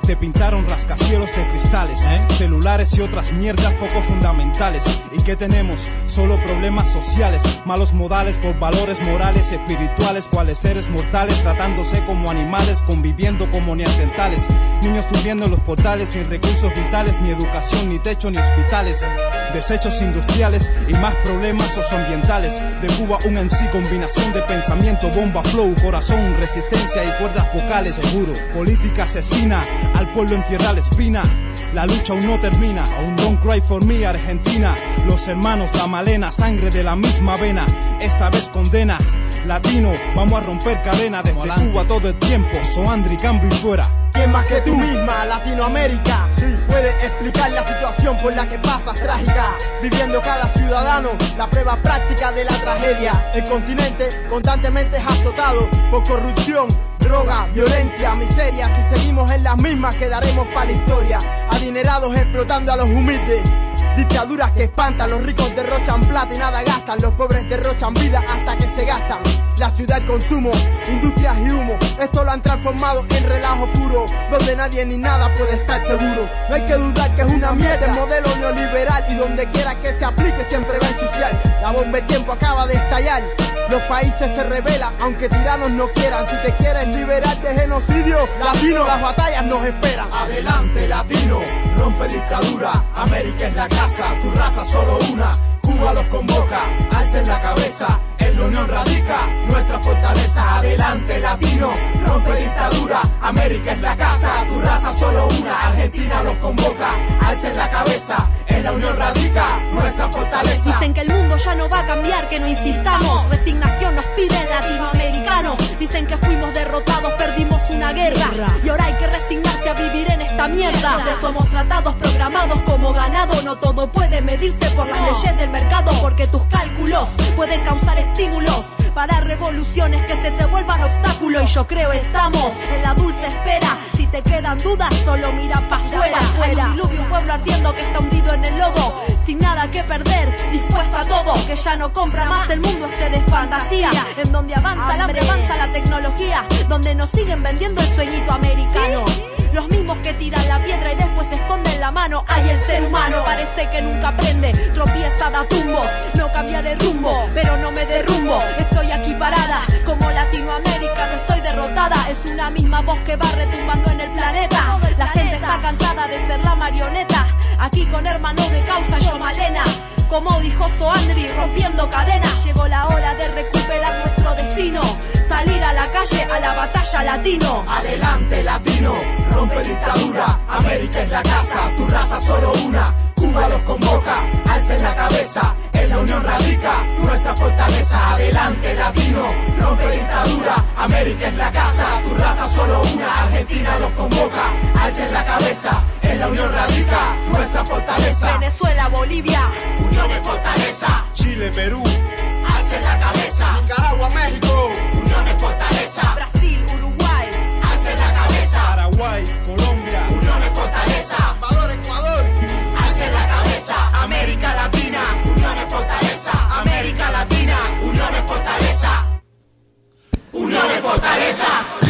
Te pintaron rascacielos de cristales, ¿eh? Celulares y otras mierdas poco fundamentales. ¿Y qué tenemos? Solo problemas sociales, malos modales por valores morales, espirituales, cuales seres mortales, tratándose como animales, conviviendo como neandertales. Niños durmiendo en los portales, sin recursos vitales, ni educación, ni techo, ni hospitales. Desechos industriales y más problemas socioambientales. De Cuba un M C, combinación de pensamiento, bomba, flow, corazón, resistencia y cuerdas vocales. Seguro, política asesina, al pueblo en tierra la espina. La lucha aún no termina, aún don't cry for me, Argentina. Los hermanos, la malena, sangre de la misma vena. Esta vez condena, latino, vamos a romper cadena. Desde Cuba todo el tiempo, Soandri, cambio y fuera. ¿Quién más que tú misma, Latinoamérica? Sí. Puede explicar la situación por la que pasas trágica, viviendo cada ciudadano la prueba práctica de la tragedia. El continente constantemente es azotado por corrupción, droga, violencia, miseria. Si seguimos en las mismas quedaremos para la historia. Adinerados explotando a los humildes, dictaduras que espantan. Los ricos derrochan plata y nada gastan. Los pobres derrochan vida hasta que se gastan. La ciudad, el consumo, industrias y humo, esto lo han transformado en relajo puro, donde nadie ni nada puede estar seguro. No hay que dudar que es una mierda el modelo neoliberal, y donde quiera que se aplique siempre va a ensuciar. La bomba de tiempo acaba de estallar. Los países se rebelan, aunque tiranos no quieran. Si te quieres liberar de genocidio, latino, las batallas nos esperan. Adelante, latino, rompe dictadura. América es la casa, tu raza solo una. Cuba los convoca, alcen la cabeza. En la unión radica nuestra fortaleza. Adelante, latino, rompe dictadura. América es la casa, tu raza solo una. Argentina los convoca, alcen la cabeza. En la unión radica nuestra fortaleza. Dicen que el mundo ya no va a cambiar, que no insistamos. Resignación nos piden latinoamericanos. Dicen que fuimos derrotados, perdimos una guerra, y ahora hay que resignarse a vivir en esta mierda. Somos tratados, programados como ganado. No todo puede medirse por las leyes del mercado, porque tus cálculos pueden causar estímulos para revoluciones que se te vuelvan obstáculo. Y yo creo estamos en la dulce espera. Si te quedan dudas, solo mira pa' afuera. Hay un diluvio, un pueblo ardiendo que está hundido en el lodo, sin nada que perder, dispuesto a todo, que ya no compra más el mundo este de fantasía, en donde avanza el hambre, avanza la tecnología, donde nos siguen vendiendo el sueñito americano. Los mismos que tiran la piedra y después esconden la mano. Ay, el ser humano parece que nunca aprende, tropieza, da tumbos, no cambia de rumbo, pero no me derrumbo. Estoy aquí parada, como Latinoamérica, no estoy derrotada. Es una misma voz que va retumbando en el planeta. La gente está cansada de ser la marioneta. Aquí con hermanos de causa, yo Malena. Como dijo Soandri, rompiendo cadenas. Llegó la hora de recuperar nuestro destino, salir a la calle, a la batalla, latino. Adelante, latino, rompe dictadura. América es la casa, tu raza solo una. Cuba los convoca, alcen la cabeza. En la unión radica nuestra fortaleza. Adelante, latino, rompe dictadura. América es la casa, tu raza solo una. Argentina los convoca, alcen la cabeza. En la unión radica nuestra fortaleza. Venezuela, Bolivia, unión es fortaleza. Chile, Perú, alcen la cabeza. Nicaragua, México, unión es fortaleza. Brasil, Uruguay, alcen la cabeza. Paraguay, Colombia, unión es fortaleza. Salvador, Ecuador, alcen la cabeza. América Latina, unión es fortaleza. América Latina, unión es fortaleza. Unión es fortaleza.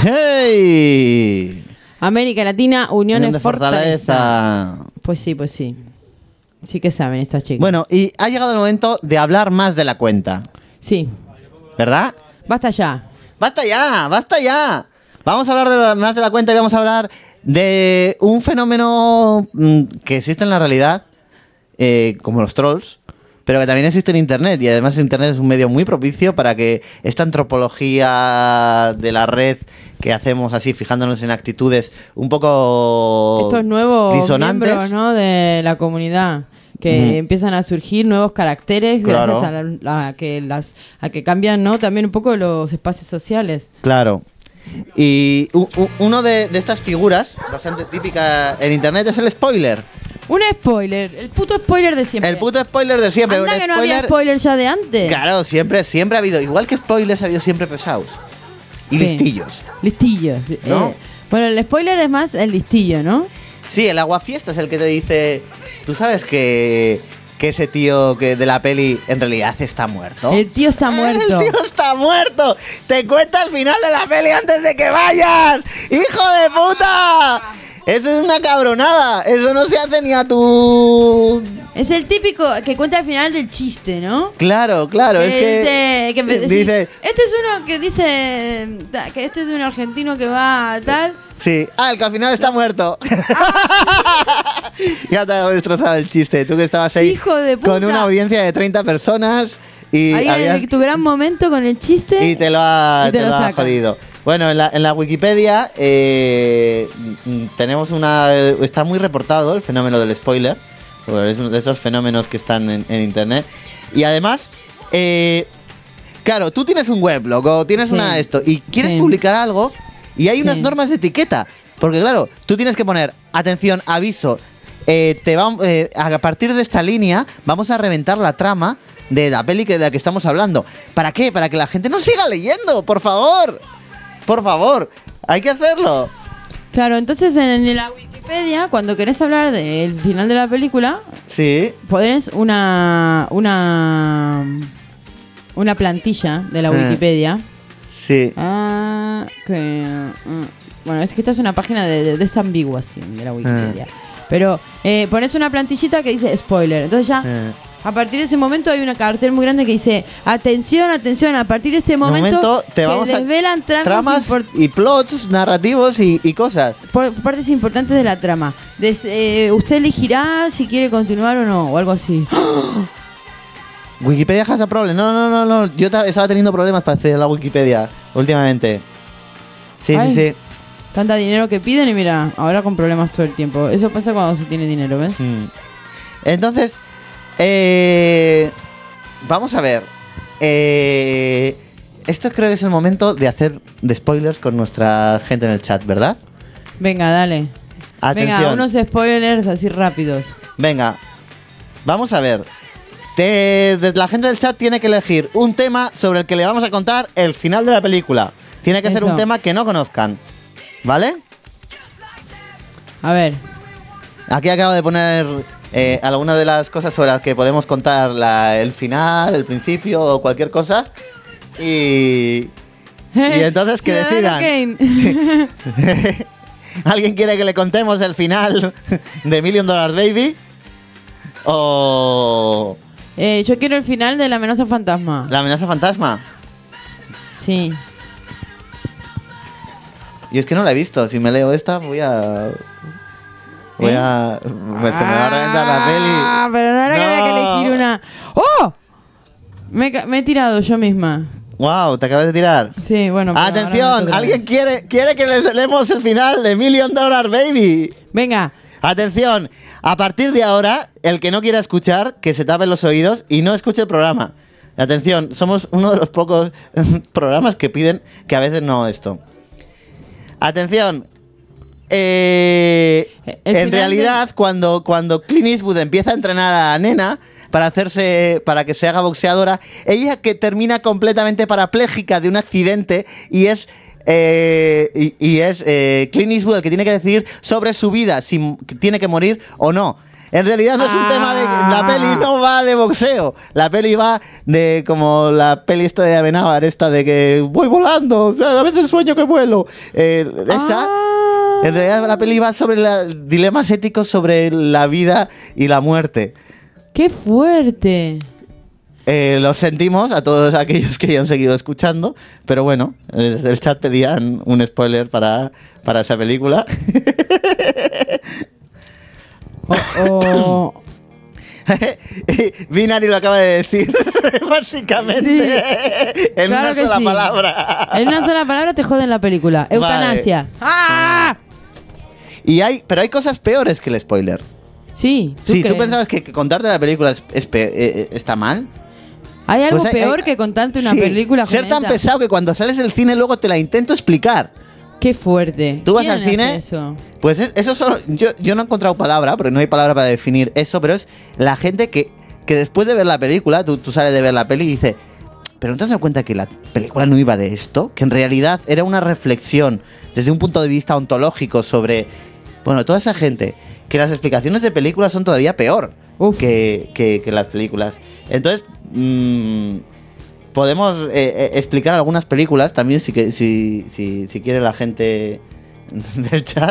¡Hey! América Latina, Unión Unión es de fortaleza. fortaleza. Pues sí, pues sí. Sí que saben estas chicas. Bueno, y ha llegado el momento de hablar más de la cuenta, Sí. ¿verdad? Basta ya. ¡Basta ya! ¡Basta ya! Vamos a hablar de lo- más de la cuenta y vamos a hablar de un fenómeno mm, que existe en la realidad, eh, como los trolls, pero que también existe en Internet. Y además Internet es un medio muy propicio para que esta antropología de la red que hacemos así, fijándonos en actitudes un poco Estos nuevos disonantes. miembros, ¿no?, de la comunidad, que Ujú. empiezan a surgir nuevos caracteres Claro. gracias a, la- a que las a que cambian, ¿no?, también un poco los espacios sociales. Claro. Y u- u- uno de, de estas figuras, bastante típica en Internet, es el spoiler. Un spoiler, el puto spoiler de siempre. El puto spoiler de siempre. Anda un que no había spoiler ya de antes. Claro, siempre, siempre ha habido. Igual que spoilers, ha habido siempre pesados. Y Sí. listillos. Listillos. ¿No? Eh, bueno, el spoiler es más el listillo, ¿no? Sí, el aguafiesta es el que te dice. Tú sabes que, que ese tío que de la peli en realidad está muerto. El tío está muerto. ¡El tío está muerto! ¡Te cuenta el final de la peli antes de que vayas! ¡Hijo de puta! Eso es una cabronada. Eso no se hace ni a tu... Es el típico que cuenta al final del chiste, ¿no? Claro, claro, es que... Dice, que dice- sí, este es uno que dice ta, que este es de un argentino que va tal. Sí. Ah, el que al final está muerto. Ya te he destrozado el chiste. Tú que estabas ahí Hijo de puta. con una audiencia de treinta personas y, Ahí habías- en tu gran momento con el chiste. y te lo ha, y te te lo lo ha saca. jodido. Bueno, en la, en la Wikipedia eh, mm, tenemos una... Está muy reportado el fenómeno del spoiler. Bueno, es uno de esos fenómenos que están en, en internet. Y además, eh, claro, tú tienes un weblog o tienes Sí. una esto y quieres Sí. publicar algo y hay Sí. unas normas de etiqueta. Porque claro, tú tienes que poner, atención, aviso, eh, te va, eh, a partir de esta línea vamos a reventar la trama de la peli que, de la que estamos hablando. ¿Para qué? Para que la gente no siga leyendo, por favor. Por favor, hay que hacerlo. Claro, entonces en la Wikipedia, cuando querés hablar del final de la película, Sí. pones una una una plantilla de la Eh. Wikipedia. Sí. Ah, que, mm, bueno, es que esta es una página de, de desambiguación de la Wikipedia. Pero eh, pones una plantillita que dice spoiler. Entonces ya, Eh. a partir de ese momento hay una cartel muy grande que dice atención, atención, a partir de este De momento, momento te se vamos a desvelan tramas, tramas impor- y plots narrativos y, y cosas. por- partes importantes de la trama. Des- eh, usted elegirá si quiere continuar o no, o algo así. Wikipedia has a problem. No, no, no, no. Yo ta- estaba teniendo problemas para acceder a la Wikipedia últimamente. Sí, Ay. sí, sí. Tanta dinero que piden y mira, ahora con problemas todo el tiempo. Eso pasa cuando se tiene dinero, ¿ves? Mm. Entonces, eh, vamos a ver. Eh, esto creo que es el momento de hacer de spoilers con nuestra gente en el chat, ¿verdad? Venga, dale. Atención. Venga, unos spoilers así rápidos. Venga, vamos a ver. Te- de- la gente del chat tiene que elegir un tema sobre el que le vamos a contar el final de la película. Tiene que ser Eso. un tema que no conozcan. ¿Vale? A ver. Aquí acabo de poner eh, algunas de las cosas sobre las que podemos contar la- el final, el principio o cualquier cosa. Y, y entonces que Ciudadano decidan. Kane. ¿Alguien quiere que le contemos el final de Million Dollar Baby? ¿O Eh, yo quiero el final de La amenaza fantasma. la amenaza fantasma? Sí. Yo es que no la he visto. Si me leo esta, voy a. Voy ¿Eh? a. Pues se me va a reventar la peli. Ah, pero no era que había que No. elegir una. ¡Oh! Me, he ca- me he tirado yo misma. Wow, te acabas de tirar. Sí, bueno. pero ahora me Atención, toca ¿alguien otra vez. quiere, quiere que le leemos el final de Million Dollar Baby? Venga. Atención, a partir de ahora, el que no quiera escuchar, que se tape los oídos y no escuche el programa. Atención, somos uno de los pocos programas que piden que a veces no esto. Atención. Eh, El en final realidad, cuando, cuando Clint Eastwood empieza a entrenar a la nena para hacerse para que se haga boxeadora, ella que termina completamente parapléjica de un accidente y es eh, y, y es eh, Clint Eastwood el que tiene que decidir sobre su vida, si m- tiene que morir o no. En realidad no es un Ah. tema de... La peli no va de boxeo. La peli va de como la peli esta de Amenábar, esta de que voy volando, o sea, a veces sueño que vuelo. Eh, esta... Ah. En realidad la peli va sobre la- dilemas éticos sobre la vida y la muerte. ¡Qué fuerte! Eh, lo sentimos a todos aquellos que hayan seguido escuchando, pero bueno, eh, el chat pedían un spoiler para, para esa película. O, o- Binary lo acaba de decir, básicamente, en Claro una que sola sí. palabra. En una sola palabra te joden la película. Eutanasia. ¡Ah! Y hay, pero hay cosas peores que el spoiler. Sí, ¿tú Sí, crees? ¿tú pensabas que, que contarte la película es- es pe- eh, eh, está mal? ¿Hay algo Pues hay- peor hay- que contarte una Sí, película? ser tan Julieta? pesado que cuando sales del cine luego te la intento explicar. ¡Qué fuerte! ¿Tú vas ¿Quién al hace cine? eso? Pues es- eso solo, yo, yo no he encontrado palabra, porque no hay palabra para definir eso, pero es la gente que, que después de ver la película, tú, tú sales de ver la peli y dices, pero ¿no te has dado cuenta que la película no iba de esto? Que en realidad era una reflexión desde un punto de vista ontológico sobre, bueno, toda esa gente, que las explicaciones de películas son todavía peor que, que- que las películas. Entonces, mm, podemos eh, eh, explicar algunas películas también si, que- si, si, si quiere la gente del chat.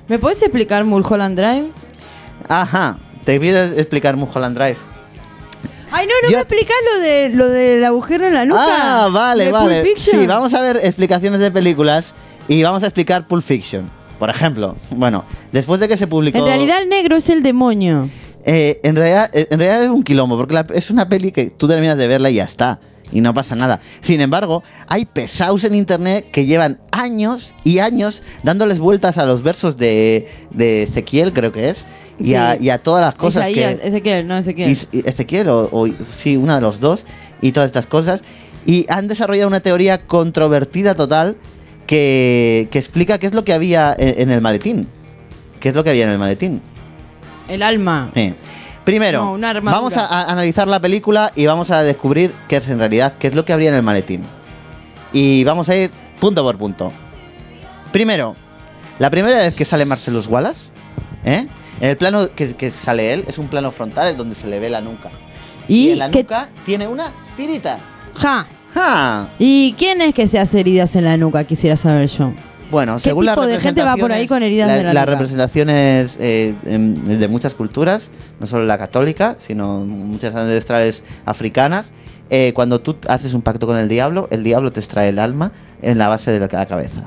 ¿Me puedes explicar Mulholland Drive? Ajá, te quiero explicar Mulholland Drive. Ay, no, no Yo- me explicás lo, de, lo del agujero en la nuca. Ah, vale, de vale. Pulp Fiction. Sí, vamos a ver explicaciones de películas y vamos a explicar Pulp Fiction. Por ejemplo, bueno, después de que se publicó... En realidad el negro es el demonio. Eh, en, realidad, en realidad es un quilombo, porque la- es una peli que tú terminas de verla y ya está. Y no pasa nada. Sin embargo, hay pesados en internet que llevan años y años dándoles vueltas a los versos de, de Ezequiel, creo que es, y, Sí. a, y a todas las cosas Isaías, que... Ezequiel, no Ezequiel. Y- y Ezequiel, o, o- sí, uno de los dos, y todas estas cosas. Y han desarrollado una teoría controvertida total que, que explica qué es lo que había en, en el maletín. ¿Qué es lo que había en el maletín? El alma. Eh, Primero, No, una armadura. vamos a, a analizar la película y vamos a descubrir qué es en realidad, qué es lo que habría en el maletín. Y vamos a ir punto por punto. Primero, la primera vez que sale Marcellus Wallace, ¿eh? En el plano que, que sale él, es un plano frontal donde se le ve la nuca. ¿Y, Y en la qué- nuca tiene una tirita. Ja. ¡Ja! ¿Y quién es que se hace heridas en la nuca? Quisiera saber yo. Bueno, ¿Qué según las tipo de gente va por ahí con heridas la- de la las nuca? representaciones eh, em, de muchas culturas, no solo la católica, sino muchas ancestrales africanas, eh, cuando tú haces un pacto con el diablo, el diablo te extrae el alma en la base de la, la cabeza.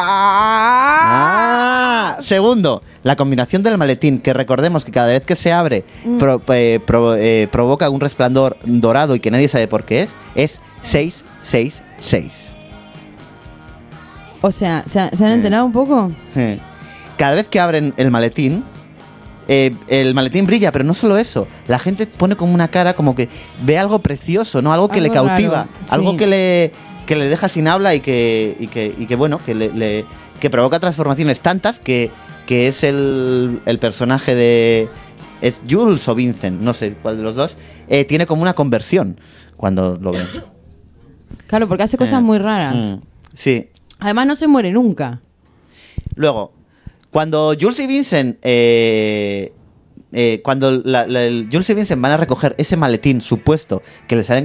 Ah. Segundo, la combinación del maletín, que recordemos que cada vez que se abre Mm. pro- eh, pro- eh, provoca un resplandor dorado y que nadie sabe por qué es, es seis seis seis. O sea, ¿se, ha- ¿se han enterado un poco? Eh. Cada vez que abren el maletín, eh, el maletín brilla, pero no solo eso. La gente pone como una cara como que ve algo precioso, ¿no? Algo que Algo le cautiva, raro, sí. algo que le, que le deja sin habla y que, y que, y que bueno, que le, le- que provoca transformaciones tantas que, que es el, el personaje de... ¿Es Jules o Vincent? No sé cuál de los dos. eh, tiene como una conversión cuando lo ven. Claro, porque hace cosas Eh, muy raras. mm, sí. Además no se muere nunca. Luego, cuando Jules y Vincent, eh, eh, cuando la- la- el Jules y Vincent van a recoger ese maletín supuesto que les han